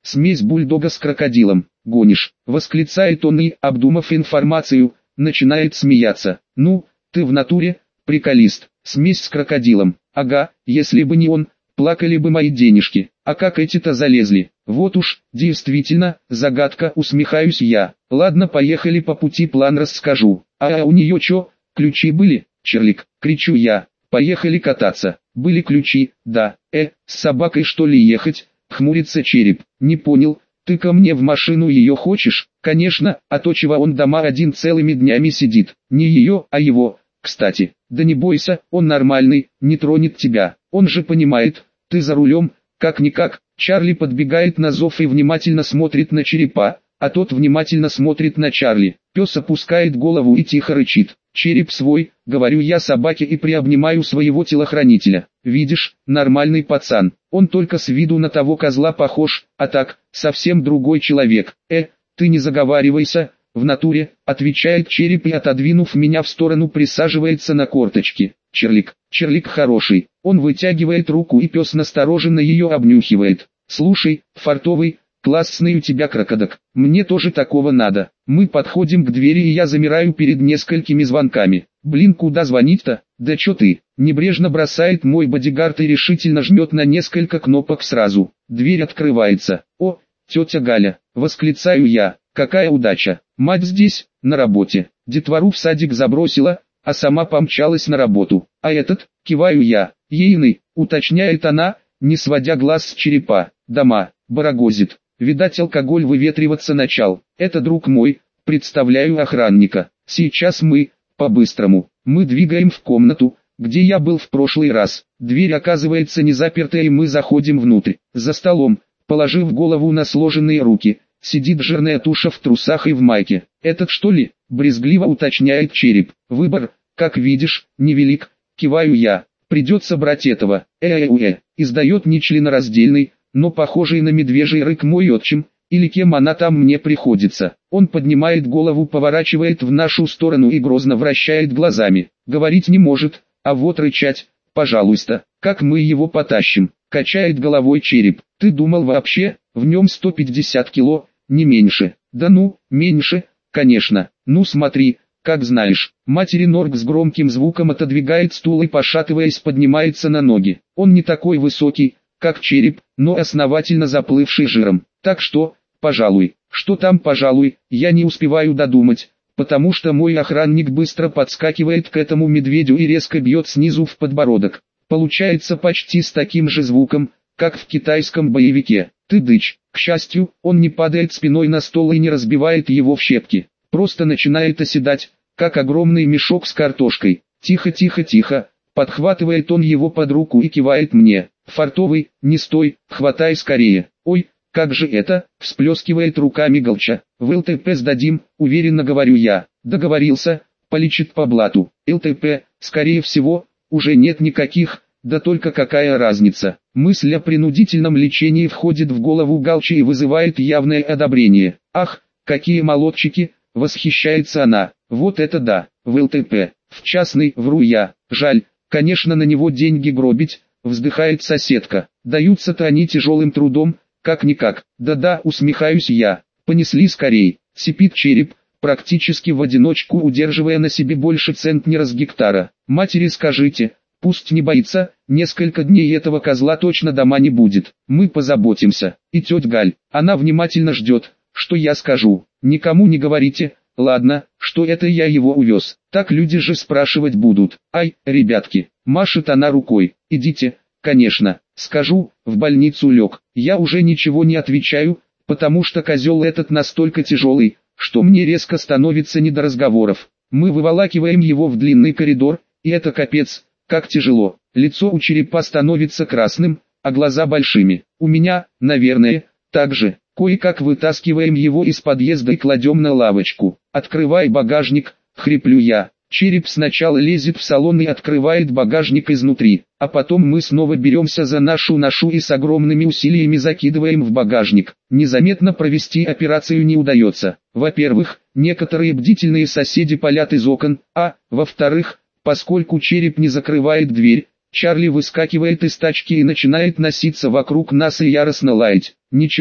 Смесь бульдога с крокодилом. Гонишь, восклицает он и, обдумав информацию, начинает смеяться. Ну, ты в натуре, приколист. Смесь с крокодилом. Ага, если бы не он, плакали бы мои денежки. А как эти-то залезли? Вот уж, действительно, загадка, усмехаюсь я. Ладно, поехали, по пути план расскажу. А у нее чё, ключи были? Черлик, кричу я. Поехали кататься. Были ключи, да. С собакой что ли ехать? Хмурится Череп. Не понял, ты ко мне в машину ее хочешь? Конечно, а то чего он дома один целыми днями сидит. Не ее, а его. Кстати, да не бойся, он нормальный, не тронет тебя. Он же понимает, ты за рулем, как-никак. Чарли подбегает на зов и внимательно смотрит на Черепа, а тот внимательно смотрит на Чарли. Пес опускает голову и тихо рычит. Череп свой, говорю я собаке и приобнимаю своего телохранителя. Видишь, нормальный пацан, он только с виду на того козла похож, а так, совсем другой человек. Ты не заговаривайся, в натуре, отвечает Череп и, отодвинув меня в сторону, присаживается на корточки. Черлик хороший, он вытягивает руку и пес настороженно ее обнюхивает. Слушай, фартовый, классный у тебя крокодок, мне тоже такого надо. Мы подходим к двери и я замираю перед несколькими звонками. Блин, куда звонить-то? Да чё ты? Небрежно бросает мой бодигард и решительно жмет на несколько кнопок сразу. Дверь открывается. О, тетя Галя, восклицаю я, какая удача. Мать здесь, на работе. Детвору в садик забросила, а сама помчалась на работу. А этот, киваю я, ейный, уточняет она, не сводя глаз с Черепа. Дома, барагозит. Видать, алкоголь выветриваться начал. Это друг мой, представляю охранника. Сейчас мы, по-быстрому, мы двигаем в комнату, где я был в прошлый раз. Дверь оказывается не запертая и мы заходим внутрь. За столом, положив голову на сложенные руки, сидит жирная туша в трусах и в майке. Этот что ли? Брезгливо уточняет Череп. Выбор, как видишь, невелик, киваю я. Придется брать этого. Издает нечленораздельный, но похожий на медвежий рык мой отчим, или кем она там мне приходится. Он поднимает голову, поворачивает в нашу сторону и грозно вращает глазами. Говорить не может, а вот рычать, пожалуйста, как мы его потащим. Качает головой Череп. Ты думал вообще, в нем 150 кило, не меньше. Да ну, меньше, конечно. Ну смотри, как знаешь. Материнорг с громким звуком отодвигает стул и, пошатываясь, поднимается на ноги. Он не такой высокий, как Череп, но основательно заплывший жиром. Так что, пожалуй, что там пожалуй, я не успеваю додумать, потому что мой охранник быстро подскакивает к этому медведю и резко бьет снизу в подбородок. Получается почти с таким же звуком, как в китайском боевике. Ты дичь. К счастью, он не падает спиной на стол и не разбивает его в щепки. Просто начинает оседать, как огромный мешок с картошкой. Тихо, тихо, тихо. Подхватывает он его под руку и кивает мне. Фартовый, не стой, хватай скорее. Ой, как же это, всплескивает руками Галча. В ЛТП сдадим, уверенно говорю я. Договорился, полечит по блату. ЛТП, скорее всего, уже нет никаких, да только какая разница. Мысль о принудительном лечении входит в голову Галчи и вызывает явное одобрение. Ах, какие молодчики, восхищается она. Вот это да, в ЛТП, в частный, вру я. Жаль, конечно, на него деньги гробить, вздыхает соседка. Даются-то они тяжелым трудом, как-никак. Да-да, усмехаюсь я. Понесли скорей. Сипит Череп, практически в одиночку удерживая на себе больше центнера с гектара. Матери скажите, пусть не боится, несколько дней этого козла точно дома не будет. Мы позаботимся. И тетя Галь, она внимательно ждет, что я скажу. Никому не говорите, ладно, что это я его увез. Так люди же спрашивать будут. Ай, ребятки, машет она рукой. Идите, конечно, скажу, в больницу лег. Я уже ничего не отвечаю, потому что козел этот настолько тяжелый, что мне резко становится не до разговоров. Мы выволакиваем его в длинный коридор, и это капец, как тяжело. Лицо у Черепа становится красным, а глаза большими. У меня, наверное, так же. Кое-как вытаскиваем его из подъезда и кладем на лавочку. Открывай багажник, хриплю я. Череп сначала лезет в салон и открывает багажник изнутри, а потом мы снова беремся за нашу ношу и с огромными усилиями закидываем в багажник. Незаметно провести операцию не удается. Во-первых, некоторые бдительные соседи палят из окон, а, во-вторых, поскольку Череп не закрывает дверь, Чарли выскакивает из тачки и начинает носиться вокруг нас и яростно лаять. Ничего,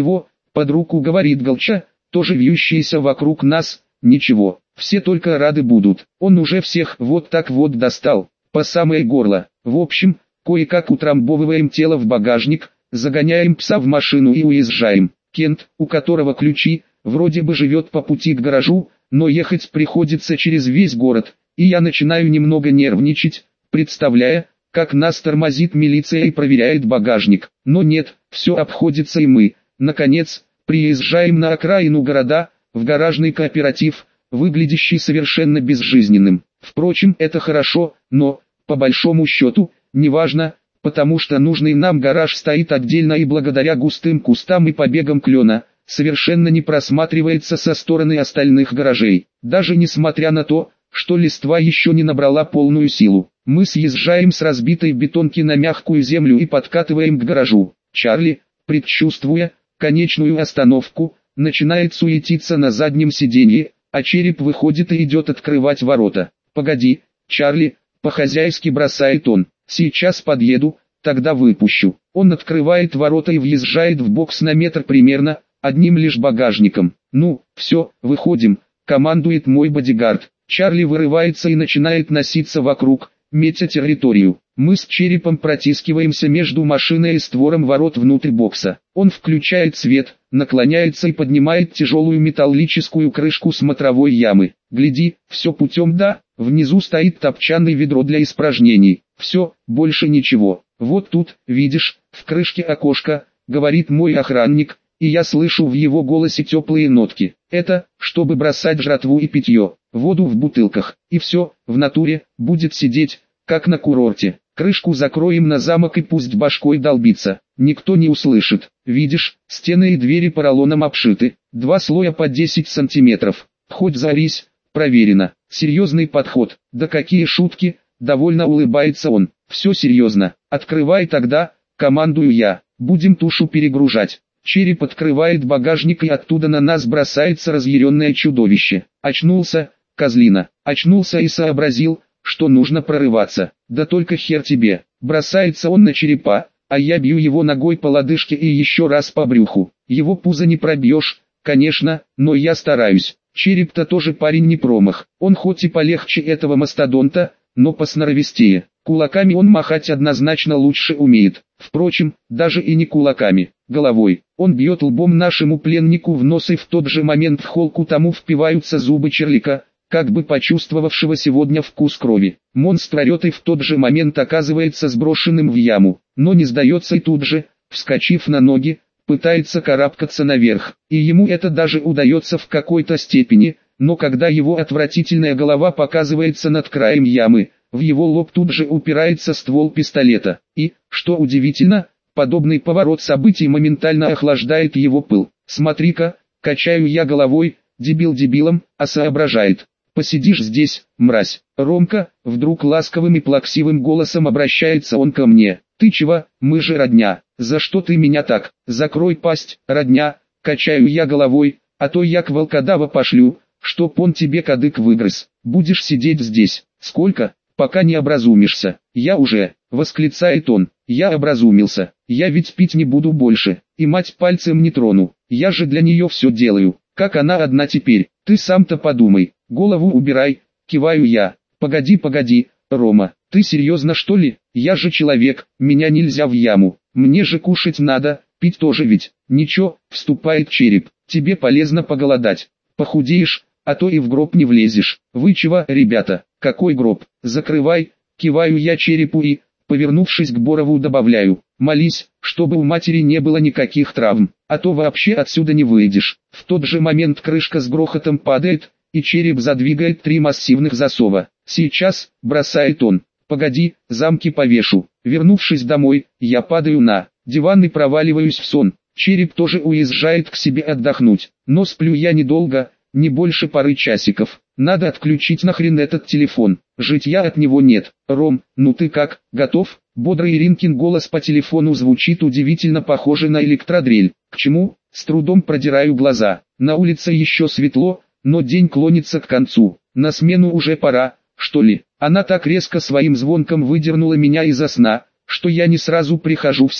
под руку говорит Галча, тоже вьющиеся вокруг нас, ничего, все только рады будут. Он уже всех вот так вот достал, по самое горло. В общем, кое-как утрамбовываем тело в багажник, загоняем пса в машину и уезжаем. Кент, у которого ключи, вроде бы живет по пути к гаражу, но ехать приходится через весь город, и я начинаю немного нервничать, представляя, как нас тормозит милиция и проверяет багажник. Но нет, все обходится, и мы, наконец, приезжаем на окраину города, в гаражный кооператив, выглядящий совершенно безжизненным. Впрочем, это хорошо, но, по большому счету, неважно, потому что нужный нам гараж стоит отдельно и благодаря густым кустам и побегам клена, совершенно не просматривается со стороны остальных гаражей. Даже несмотря на то, что листва еще не набрала полную силу, мы съезжаем с разбитой бетонки на мягкую землю и подкатываем к гаражу. Чарли, предчувствуя конечную остановку, начинает суетиться на заднем сиденье, а Череп выходит и идет открывать ворота. «Погоди, Чарли», по-хозяйски бросает он, «сейчас подъеду, тогда выпущу». Он открывает ворота и въезжает в бокс на метр примерно, одним лишь багажником. «Ну, все, выходим», командует мой бодигард. Чарли вырывается и начинает носиться вокруг, метя территорию. Мы с Черепом протискиваемся между машиной и створом ворот внутрь бокса. Он включает свет, наклоняется и поднимает тяжелую металлическую крышку смотровой ямы. «Гляди, все путем, да?» Внизу стоит топчаное ведро для испражнений. «Все, больше ничего. Вот тут, видишь, в крышке окошко», говорит мой охранник, и я слышу в его голосе теплые нотки. «Это, чтобы бросать жратву и питье, воду в бутылках, и все, в натуре, будет сидеть, как на курорте. Крышку закроем на замок и пусть башкой долбится, никто не услышит. Видишь, стены и двери поролоном обшиты, 2 слоя по 10 сантиметров. Хоть зарись, проверено. Серьезный подход, да какие шутки», довольно улыбается он. «Все серьезно, открывай тогда», командую я, «будем тушу перегружать». Череп открывает багажник, и оттуда на нас бросается разъяренное чудовище. «Очнулся, козлина, очнулся и сообразил, что нужно прорываться. Да только хер тебе». Бросается он на Черепа, а я бью его ногой по лодыжке и еще раз по брюху. Его пузо не пробьешь, конечно, но я стараюсь. Череп-то тоже парень не промах. Он хоть и полегче этого мастодонта, но посноровистее. Кулаками он махать однозначно лучше умеет. Впрочем, даже и не кулаками, головой. Он бьет лбом нашему пленнику в нос, и в тот же момент в холку тому впиваются зубы червяка, как бы почувствовавшего сегодня вкус крови. Монстр орет и в тот же момент оказывается сброшенным в яму, но не сдается и тут же, вскочив на ноги, пытается карабкаться наверх. И ему это даже удается в какой-то степени, но когда его отвратительная голова показывается над краем ямы, в его лоб тут же упирается ствол пистолета. И, что удивительно, подобный поворот событий моментально охлаждает его пыл. «Смотри-ка», качаю я головой, дебил дебилом, а соображает. «Посидишь здесь, мразь». «Ромка», вдруг ласковым и плаксивым голосом обращается он ко мне. «Ты чего, мы же родня, за что ты меня так?» «Закрой пасть, родня», качаю я головой, «а то я к волкодава пошлю, чтоб он тебе кадык выгрыз. Будешь сидеть здесь, сколько, пока не образумишься». «Я уже», восклицает он, «я образумился, я ведь пить не буду больше, и мать пальцем не трону, я же для нее все делаю, как она одна теперь, ты сам-то подумай, голову убирай», киваю я. Погоди, Рома, ты серьезно что ли? Я же человек, меня нельзя в яму, мне же кушать надо, пить тоже ведь». «Ничего», вступает Череп, «тебе полезно поголодать, похудеешь, а то и в гроб не влезешь». «Вы чего, ребята, какой гроб? Закрывай», киваю я Черепу и, повернувшись к Борову, добавляю, «молись, чтобы у матери не было никаких травм, а то вообще отсюда не выйдешь». В тот же момент крышка с грохотом падает, и Череп задвигает 3 массивных засова. «Сейчас», бросает он, «погоди, замки повешу». Вернувшись домой, я падаю на диван и проваливаюсь в сон. Череп тоже уезжает к себе отдохнуть, но сплю я недолго, не больше пары часиков. Надо отключить нахрен этот телефон, житья от него нет. «Ром, ну ты как, готов?» Бодрый Иринкин голос по телефону звучит удивительно похоже на электродрель. «К чему?» С трудом продираю глаза. На улице еще светло, но день клонится к концу. На смену уже пора, что ли? Она так резко своим звонком выдернула меня изо сна, что я не сразу прихожу в себя.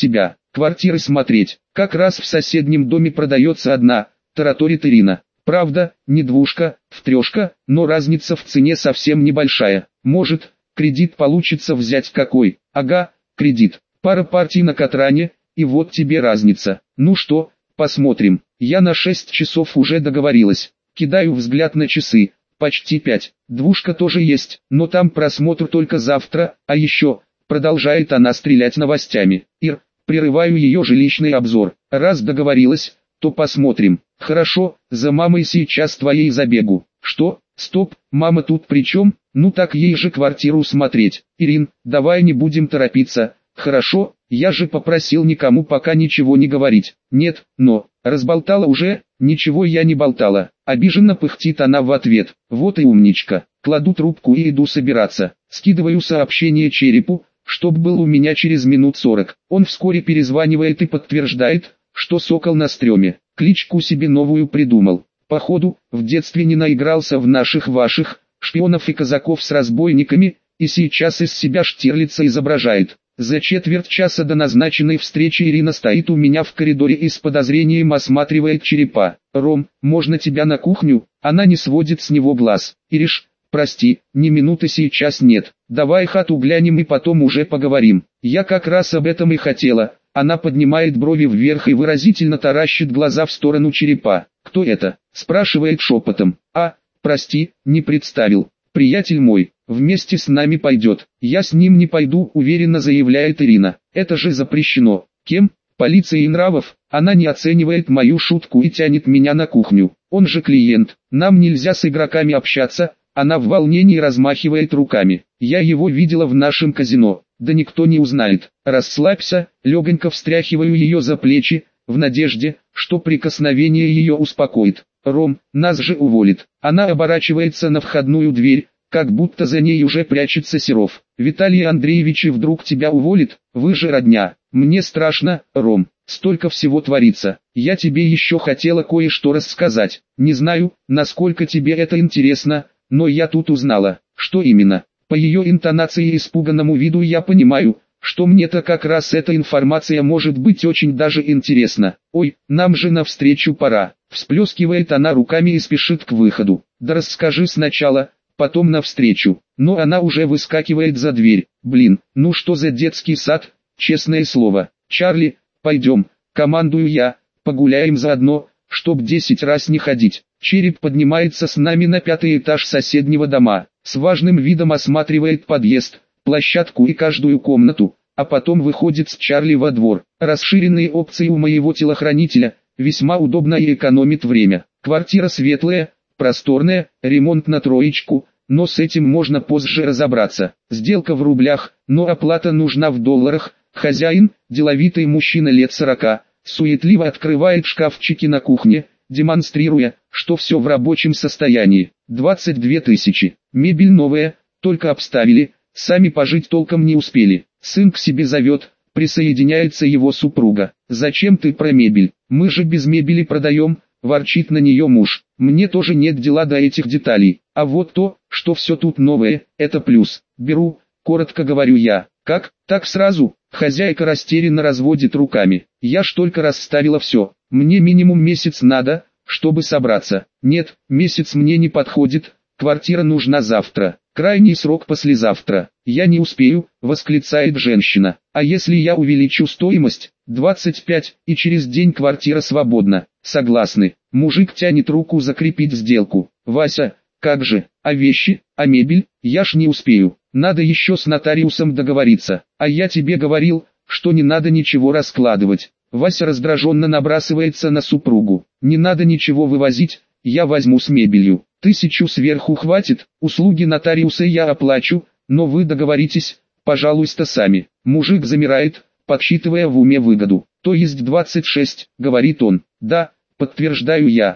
квартиры смотреть. Как раз в соседнем доме продается одна, тараторит Ирина. Правда, не двушка, в трешка, но разница в цене совсем небольшая. Может, кредит получится взять какой? Ага, кредит. Пара партий на Катране, и вот тебе разница. Ну что, посмотрим. Я на 6 часов уже договорилась. Кидаю взгляд на часы. Почти 5. Двушка тоже есть, но там просмотр только завтра, а еще, продолжает она стрелять новостями. Ир, прерываю ее жилищный обзор. Раз договорилась, то посмотрим. Хорошо, за мамой сейчас твоей забегу. Что? Стоп, мама тут при чем? Ну так ей же квартиру смотреть. Ирин, давай не будем торопиться. Хорошо, я же попросил никому пока ничего не говорить. Нет, но, разболтала уже? Ничего я не болтала. Обиженно пыхтит она в ответ. Вот и умничка. Кладу трубку и иду собираться. Скидываю сообщение Черепу, чтоб был у меня через минут 40. Он вскоре перезванивает и подтверждает, что сокол на стреме. Кличку себе новую придумал. Походу, в детстве не наигрался в наших-ваших, шпионов и казаков с разбойниками, и сейчас из себя Штирлица изображает. За четверть часа до назначенной встречи Ирина стоит у меня в коридоре и с подозрением осматривает Черепа. «Ром, можно тебя на кухню?» Она не сводит с него глаз. «Ириш, прости, ни минуты сейчас нет. Давай хату глянем и потом уже поговорим». Я как раз об этом и хотела. Она поднимает брови вверх и выразительно таращит глаза в сторону Черепа. «Кто это?» – спрашивает шепотом. «А, прости, не представил. Приятель мой, вместе с нами пойдет». «Я с ним не пойду», уверенно заявляет Ирина. «Это же запрещено». «Кем?» «Полицией нравов». Она не оценивает мою шутку и тянет меня на кухню. «Он же клиент, нам нельзя с игроками общаться». Она в волнении размахивает руками. «Я его видела в нашем казино». «Да никто не узнает». «Расслабься», легонько встряхиваю ее за плечи, в надежде, что прикосновение ее успокоит. «Ром, нас же уволит». Она оборачивается на входную дверь, как будто за ней уже прячется Серов. «Виталий Андреевич и вдруг тебя уволит? Вы же родня». «Мне страшно, Ром, столько всего творится. Я тебе еще хотела кое-что рассказать. Не знаю, насколько тебе это интересно, но я тут узнала». «Что именно?» По ее интонации и испуганному виду я понимаю, что мне-то как раз эта информация может быть очень даже интересна. «Ой, нам же навстречу пора», всплескивает она руками и спешит к выходу. «Да расскажи сначала, потом навстречу». Но она уже выскакивает за дверь. «Блин, ну что за детский сад, честное слово». «Чарли, пойдем», командую я, «погуляем заодно, чтоб 10 раз не ходить». Череп поднимается с нами на 5-й этаж соседнего дома, с важным видом осматривает подъезд, площадку и каждую комнату, а потом выходит с Чарли во двор. Расширенные опции у моего телохранителя, весьма удобно и экономит время. Квартира светлая, просторная, ремонт на троечку, но с этим можно позже разобраться. Сделка в рублях, но оплата нужна в долларах. Хозяин, деловитый мужчина лет 40, суетливо открывает шкафчики на кухне, демонстрируя, что все в рабочем состоянии. 22 тысячи. Мебель новая, только обставили, сами пожить толком не успели. Сын к себе зовет, присоединяется его супруга. «Зачем ты про мебель? Мы же без мебели продаем», ворчит на нее муж. «Мне тоже нет дела до этих деталей. А вот то, что все тут новое, это плюс. Беру», коротко говорю я. «Как, так сразу?» Хозяйка растерянно разводит руками. «Я ж только расставила все. Мне минимум месяц надо, чтобы собраться». «Нет, месяц мне не подходит, квартира нужна завтра. Крайний срок послезавтра». «Я не успею», восклицает женщина. «А если я увеличу стоимость, 25, и через день квартира свободна?» «Согласны». Мужик тянет руку закрепить сделку. «Вася, как же, а вещи, а мебель, я ж не успею. Надо еще с нотариусом договориться. А я тебе говорил, что не надо ничего раскладывать». Вася раздраженно набрасывается на супругу. «Не надо ничего вывозить, я возьму с мебелью. 1000 сверху хватит, услуги нотариуса я оплачу, но вы договоритесь, пожалуйста, сами». Мужик замирает, подсчитывая в уме выгоду. «То есть 26, говорит он». «Да», подтверждаю я,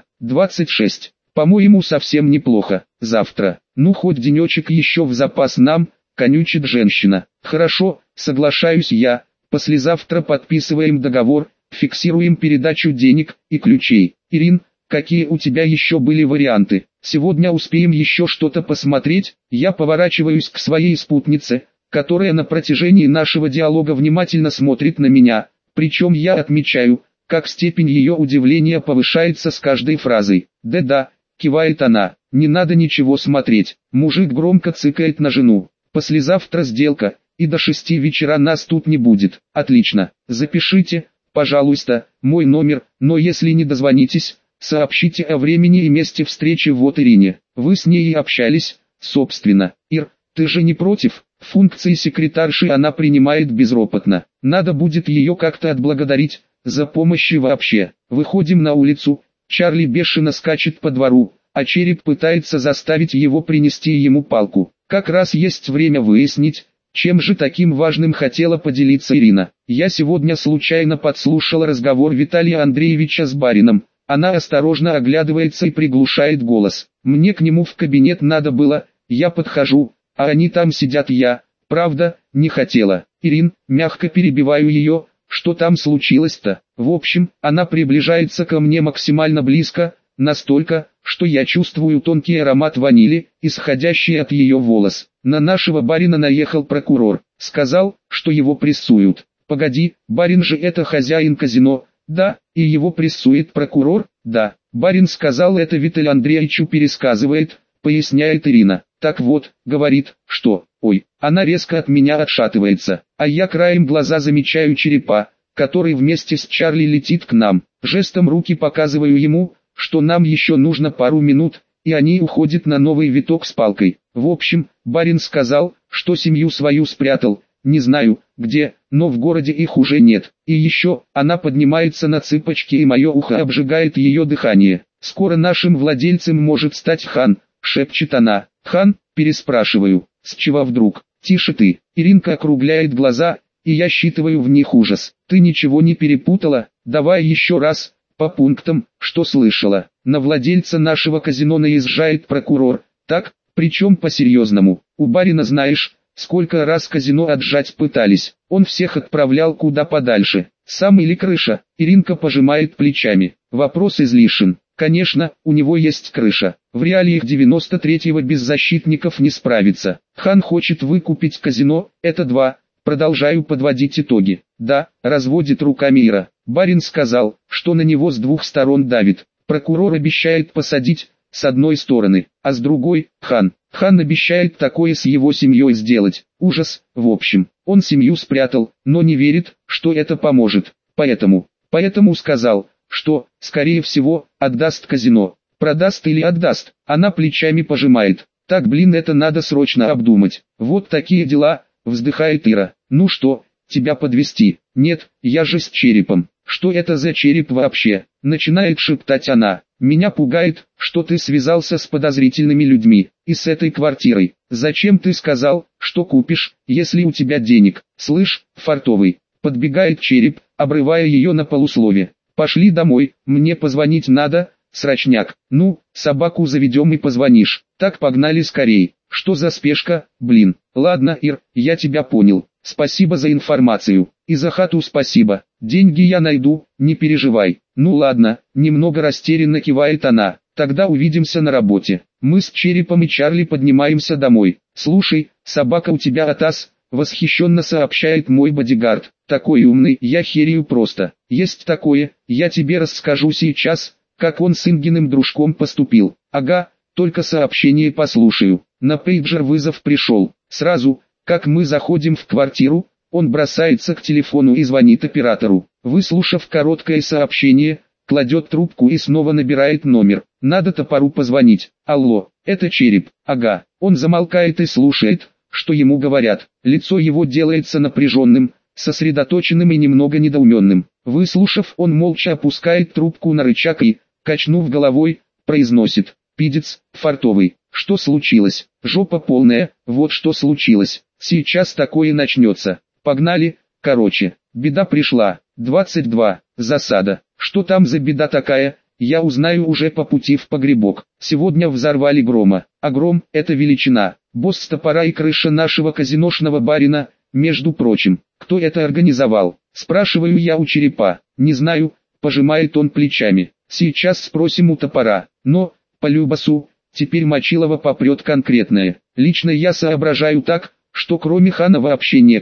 26. «По-моему, совсем неплохо. Завтра, ну хоть денечек еще в запас нам», конючит женщина. «Хорошо, соглашаюсь я. Послезавтра подписываем договор, фиксируем передачу денег и ключей. Ирин, какие у тебя еще были варианты? Сегодня успеем еще что-то посмотреть?» Я поворачиваюсь к своей спутнице, которая на протяжении нашего диалога внимательно смотрит на меня, Причем я отмечаю, как степень ее удивления повышается с каждой фразой. «Да-да», кивает она, «не надо ничего смотреть». Мужик громко цыкает на жену. «Послезавтра сделка, и до 6 вечера нас тут не будет». «Отлично, запишите, пожалуйста, мой номер, но если не дозвонитесь, сообщите о времени и месте встречи вот Ирине. Вы с ней и общались, собственно. Ир, ты же не против?» Функции секретарши она принимает безропотно. Надо будет ее как-то отблагодарить, за помощь и вообще. Выходим на улицу, Чарли бешено скачет по двору, а Череп пытается заставить его принести ему палку. Как раз есть время выяснить, чем же таким важным хотела поделиться Ирина. Я сегодня случайно подслушала разговор Виталия Андреевича с барином. Она осторожно оглядывается и приглушает голос. Мне к нему в кабинет надо было, я подхожу, а они там сидят, я, правда, не хотела. Ирин, мягко перебиваю ее, что там случилось-то? В общем, она приближается ко мне максимально близко, настолько, что я чувствую тонкий аромат ванили, исходящий от ее волос. На нашего барина наехал прокурор, сказал, что его прессуют. Погоди, барин же это хозяин казино, да, и его прессует прокурор, да. Барин сказал это Виталию Андреевичу, пересказывает, поясняет Ирина. Так вот, говорит, что, ой, она резко от меня отшатывается, а я краем глаза замечаю Черепа, который вместе с Чарли летит к нам. Жестом руки показываю ему, что нам еще нужно пару минут, и они уходят на новый виток с палкой. В общем, барин сказал, что семью свою спрятал, не знаю, где, но в городе их уже нет. И еще, она поднимается на цыпочки и мое ухо обжигает ее дыхание. Скоро нашим владельцем может стать Хан, шепчет она. Хан, переспрашиваю, с чего вдруг? Тише ты. Иринка округляет глаза, и я считываю в них ужас. Ты ничего не перепутала? Давай еще раз, по пунктам, что слышала. На владельца нашего казино наезжает прокурор, так, причем по-серьезному. У барина знаешь, сколько раз казино отжать пытались. Он всех отправлял куда подальше. Сам или крыша? Иринка пожимает плечами. Вопрос излишен. Конечно, у него есть крыша. В реалиях 93-го без защитников не справится. Хан хочет выкупить казино, это два. Продолжаю подводить итоги. Да, разводит руками Ира. Барин сказал, что на него с двух сторон давит. Прокурор обещает посадить, с одной стороны, а с другой, Хан. Хан обещает такое с его семьей сделать. Ужас, в общем. Он семью спрятал, но не верит, что это поможет. Поэтому сказал, что, скорее всего, отдаст казино. Продаст или отдаст, она плечами пожимает. Так, блин, это надо срочно обдумать. Вот такие дела, вздыхает Ира. Ну что, тебя подвести? Нет, я же с Черепом. Что это за череп вообще? Начинает шептать она. Меня пугает, что ты связался с подозрительными людьми, и с этой квартирой. Зачем ты сказал, что купишь, если у тебя денег? Слышь, фартовый, подбегает Череп, обрывая ее на полуслове. Пошли домой, мне позвонить надо, срочняк. Ну, собаку заведем и позвонишь. Так, погнали скорей. Что за спешка, блин. Ладно, Ир, я тебя понял. Спасибо за информацию. И за хату спасибо. Деньги я найду, не переживай. Ну ладно, немного растерянно кивает она. Тогда увидимся на работе. Мы с Черепом и Чарли поднимаемся домой. Слушай, собака у тебя атас, восхищенно сообщает мой бодигард. Такой умный, я херею просто. Есть такое, я тебе расскажу сейчас, как он с Ингиным дружком поступил. Ага, только сообщение послушаю. На пейджер вызов пришел. Сразу, как мы заходим в квартиру, он бросается к телефону и звонит оператору. Выслушав короткое сообщение, кладет трубку и снова набирает номер. Надо топору позвонить. Алло, это Череп. Ага, он замолкает и слушает, что ему говорят. Лицо его делается напряженным, сосредоточенным и немного недоуменным. Выслушав, он молча опускает трубку на рычаг и, качнув головой, произносит: «Пидец, фартовый, что случилось? Жопа полная, вот что случилось. Сейчас такое начнется. Погнали, короче, беда пришла. 22, засада. Что там за беда такая, я узнаю уже по пути в погребок. Сегодня взорвали Грома, а Гром – это величина. Босс топора и крыша нашего казиношного барина, между прочим. Кто это организовал? Спрашиваю я у Черепа. Не знаю, пожимает он плечами. Сейчас спросим у топора. Но, по Любасу, теперь Мочилова попрет конкретное. Лично я соображаю так, что кроме Хана вообще некому.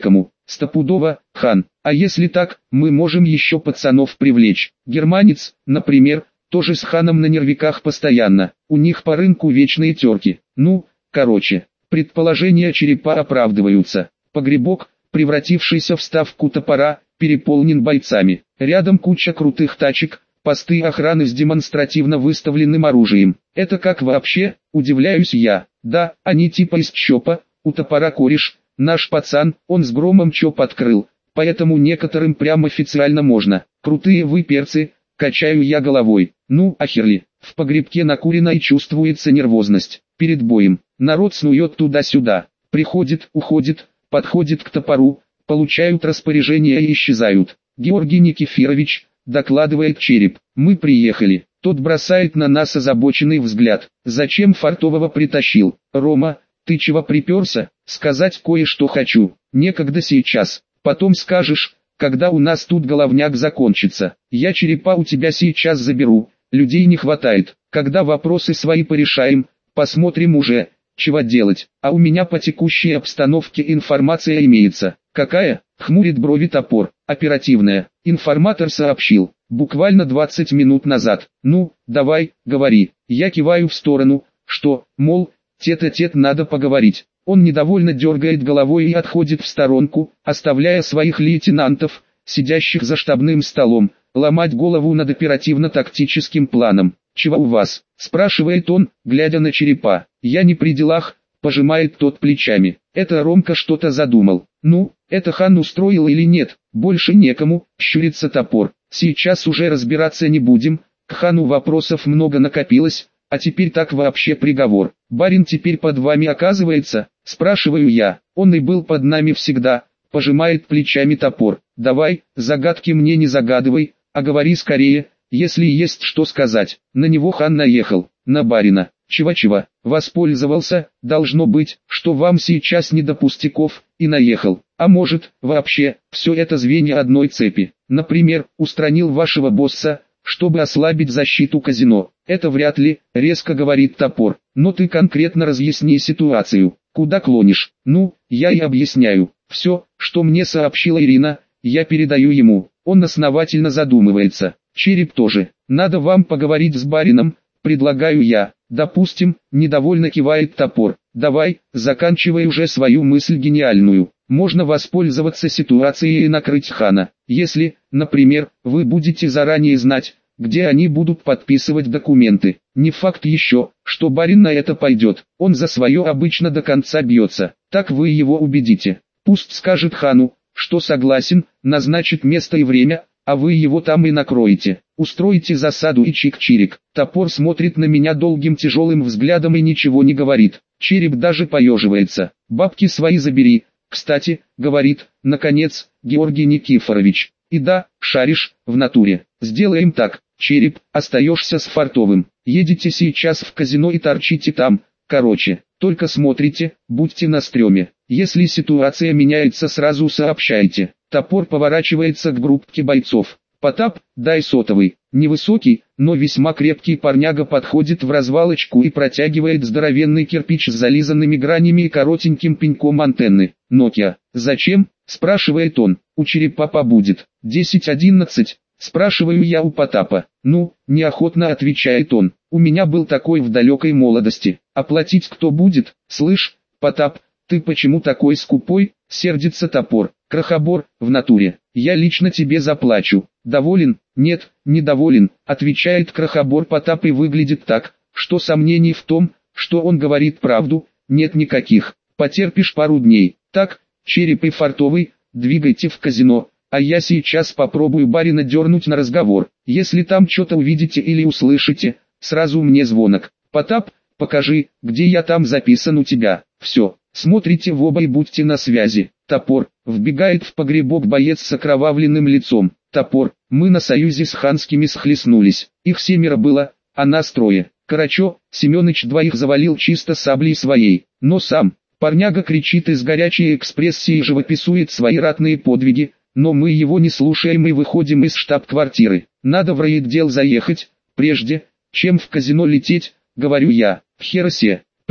Стопудово, хан. А если так, мы можем еще пацанов привлечь. Германец, например, тоже с ханом на нервиках постоянно. У них по рынку вечные терки. Ну, короче, предположения черепа оправдываются. Погребок, превратившийся в ставку топора, переполнен бойцами. Рядом куча крутых тачек, посты охраны с демонстративно выставленным оружием. Это как вообще, удивляюсь я. Да, они типа из ЧОПа, у топора кореш, наш пацан, он с громом ЧОП открыл, поэтому некоторым прям официально можно. Крутые вы перцы, качаю я головой. Ну, ахерли, в погребке накурено и чувствуется нервозность. Перед боем, народ снует туда-сюда, приходит, уходит, подходит к топору, получают распоряжения и исчезают. Георгий Никифорович, докладывает череп, мы приехали. Тот бросает на нас озабоченный взгляд. Зачем Фартового притащил? Рома, ты чего приперся? Сказать кое-что хочу. Некогда сейчас. Потом скажешь, когда у нас тут головняк закончится. Я черепа у тебя сейчас заберу. Людей не хватает. Когда вопросы свои порешаем, посмотрим уже, чего делать. А у меня по текущей обстановке информация имеется. Какая? Хмурит брови топор. Оперативная. Информатор сообщил. Буквально 20 минут назад. Ну, давай, говори. Я киваю в сторону, что, мол, тет-а-тет надо поговорить. Он недовольно дергает головой и отходит в сторонку, оставляя своих лейтенантов, сидящих за штабным столом, ломать голову над оперативно-тактическим планом. «Чего у вас?» – спрашивает он, глядя на черепа. «Я не при делах», – пожимает тот плечами. «Это Ромка что-то задумал. Ну, это хан устроил или нет, больше некому», – щурится топор. «Сейчас уже разбираться не будем, к хану вопросов много накопилось, а теперь так вообще приговор. Барин теперь под вами оказывается?» – спрашиваю я. «Он и был под нами всегда», – пожимает плечами топор. «Давай, загадки мне не загадывай, а говори скорее, если есть что сказать». На него хан наехал, на барина. Чего-чего, воспользовался, должно быть, что вам сейчас не до пустяков, и наехал. А может, вообще, все это звенья одной цепи. Например, устранил вашего босса, чтобы ослабить защиту казино. Это вряд ли, резко говорит топор. Но ты конкретно разъясни ситуацию. Куда клонишь? Ну, я и объясняю. Все, что мне сообщила Ирина, я передаю ему. Он основательно задумывается. Череп тоже. Надо вам поговорить с барином, предлагаю я. Допустим, недовольно кивает топор. Давай, заканчивай уже свою мысль гениальную. Можно воспользоваться ситуацией и накрыть хана. Если, например, вы будете заранее знать, где они будут подписывать документы. Не факт еще, что барин на это пойдет. Он за свое обычно до конца бьется. Так вы его убедите. Пусть скажет хану, что согласен, назначит место и время, а вы его там и накроете. Устроите засаду и чик-чирик. Топор смотрит на меня долгим тяжелым взглядом и ничего не говорит. Череп даже поеживается. «Бабки свои забери». «Кстати, — говорит, — наконец, Георгий Никифорович. И да, шаришь, в натуре. Сделаем так, череп, остаешься с Фартовым. Едете сейчас в казино и торчите там. Короче, только смотрите, будьте на стреме. Если ситуация меняется, сразу сообщайте». Топор поворачивается к группке бойцов. «Потап, дай сотовый». Невысокий, но весьма крепкий парняга подходит в развалочку и протягивает здоровенный кирпич с зализанными гранями и коротеньким пеньком антенны. «Nokia. Зачем?» – спрашивает он. «У черепа побудет. 10-11?» – спрашиваю я у Потапа. «Ну, неохотно», – отвечает он. «У меня был такой в далекой молодости. Оплатить кто будет?» «Слышь, Потап, ты почему такой скупой?» – сердится топор. «Крохобор, в натуре. Я лично тебе заплачу. Доволен?» «Нет, недоволен», — отвечает Крохобор. Потап и выглядит так, что сомнений в том, что он говорит правду, нет никаких. «Потерпишь пару дней. Так, Череп и Фартовый, двигайте в казино, а я сейчас попробую барина дернуть на разговор. Если там что-то увидите или услышите, сразу мне звонок. Потап, покажи, где я там записан у тебя. Все, смотрите в оба и будьте на связи». Топор. Вбегает в погребок боец с окровавленным лицом. «Топор, мы на союзе с ханскими схлестнулись. Их 7 было, а нас 3. Карачо, Семёныч 2 завалил чисто саблей своей. Но сам, парняга кричит из горячей экспрессии и живописует свои ратные подвиги, но мы его не слушаем и выходим из штаб-квартиры. Надо в райотдел заехать, прежде, чем в казино лететь, говорю я. В Херосе.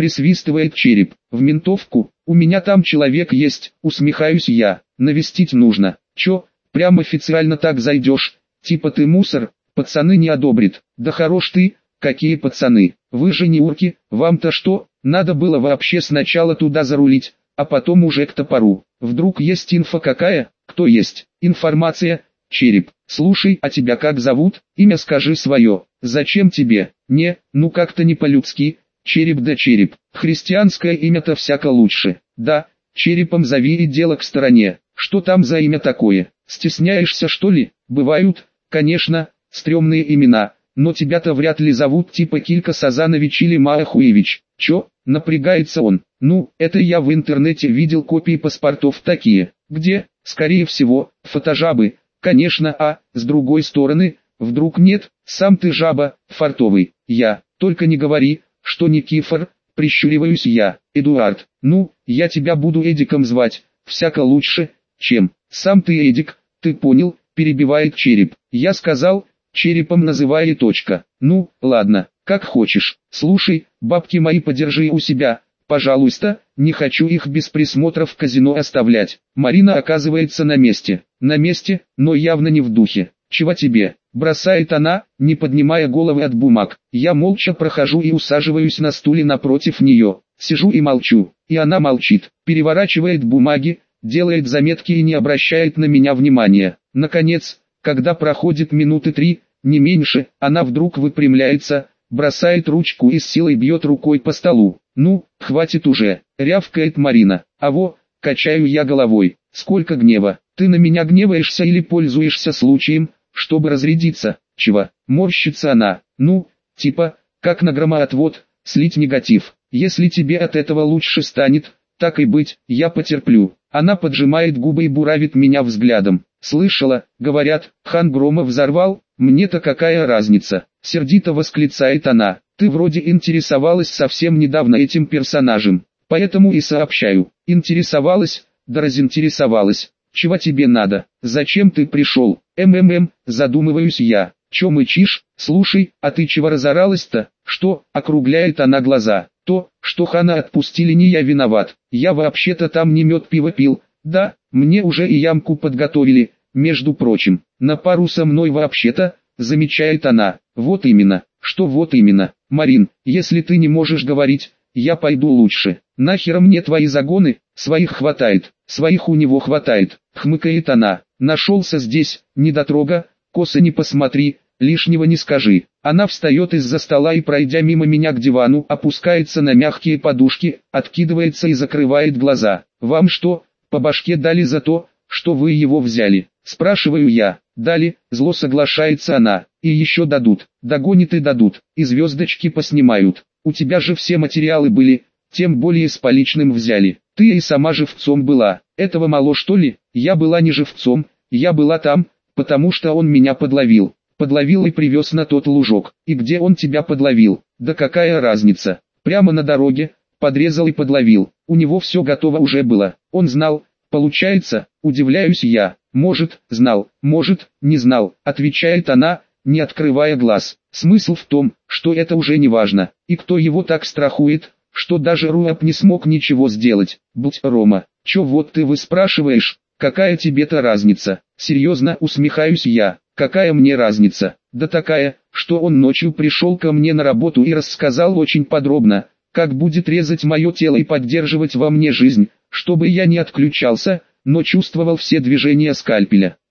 присвистывает Череп. В ментовку, у меня там человек есть, усмехаюсь я, навестить нужно. Чё, прям официально так зайдешь, типа ты мусор, пацаны не одобрят. Да хорош ты, какие пацаны, вы же не урки, вам-то что, надо было вообще сначала туда зарулить, а потом уже к топору. Вдруг есть инфа какая, кто есть, информация, Череп. Слушай, а тебя как зовут, имя скажи свое, зачем тебе, не, ну как-то не по-людски, Череп да Череп, христианское имя-то всяко лучше, да, Черепом зови и дело к стороне, что там за имя такое, стесняешься что ли, бывают, конечно, стрёмные имена, но тебя-то вряд ли зовут типа Килька Сазанович или Маахуевич, чё, напрягается он, ну, это я в интернете видел копии паспортов такие, где, скорее всего, фотожабы, конечно, а, с другой стороны, вдруг нет, сам ты жаба, фартовый, я, только не говори, что Никифор, прищуриваюсь я, Эдуард, ну, я тебя буду Эдиком звать, всяко лучше, чем, сам ты Эдик, ты понял, перебивает Череп, я сказал, Черепом называй и точка, ну, ладно, как хочешь, слушай, бабки мои подержи у себя, пожалуйста, не хочу их без присмотра в казино оставлять. Марина оказывается на месте, но явно не в духе. Чего тебе? Бросает она, не поднимая головы от бумаг. Я молча прохожу и усаживаюсь на стуле напротив нее. Сижу и молчу, и она молчит, переворачивает бумаги, делает заметки и не обращает на меня внимания. Наконец, когда проходит минуты 3, не меньше, она вдруг выпрямляется, бросает ручку и с силой бьет рукой по столу. «Ну, хватит уже», — рявкает Марина. «Аво», — качаю я головой, — «сколько гнева, ты на меня гневаешься или пользуешься случаем, чтобы разрядиться?» «Чего?» — морщится она. «Ну, типа, как на громоотвод, слить негатив. Если тебе от этого лучше станет, так и быть, я потерплю». Она поджимает губы и буравит меня взглядом. «Слышала, говорят, хан Грома взорвал, мне-то какая разница?» Сердито восклицает она. «Ты вроде интересовалась совсем недавно этим персонажем, поэтому и сообщаю». «Интересовалась, да разинтересовалась. Чего тебе надо? Зачем ты пришел?» Задумываюсь я. «Чё мычишь? Слушай, а ты чего разоралась-то?» «Что?» — округляет она глаза. «То, что хана отпустили, не я виноват. Я вообще-то там не мед пиво пил. Да, мне уже и ямку подготовили, между прочим. На пару со мной вообще-то», — замечает она. «Вот именно, что вот именно. Марин, если ты не можешь говорить, я пойду лучше. Нахера мне твои загоны, своих хватает, своих у него хватает», — хмыкает она. «Нашелся здесь, недотрога, косо не посмотри, лишнего не скажи». Она встает из-за стола и, пройдя мимо меня к дивану, опускается на мягкие подушки, откидывается и закрывает глаза. «Вам что, по башке дали за то, что вы его взяли?» — спрашиваю я. «Дали», — зло соглашается она. «И еще дадут, догонят и дадут, и звездочки поснимают. У тебя же все материалы были, тем более с поличным взяли. Ты и сама живцом была. Этого мало что ли?» «Я была не живцом, я была там, потому что он меня подловил. Подловил и привез на тот лужок. И где он тебя подловил? Да какая разница? Прямо на дороге, подрезал и подловил. У него все готово уже было. Он знал, получается, удивляюсь я. Может, знал, может, не знал», — отвечает она, не открывая глаз. «Смысл в том, что это уже не важно. И кто его так страхует, что даже Руап не смог ничего сделать. Будь Рома, чё вот ты выспрашиваешь, какая тебе-то разница?» «Серьезно, усмехаюсь я. Какая мне разница?» «Да такая, что он ночью пришел ко мне на работу и рассказал очень подробно, как будет резать мое тело и поддерживать во мне жизнь, чтобы я не отключался, но чувствовал все движения скальпеля.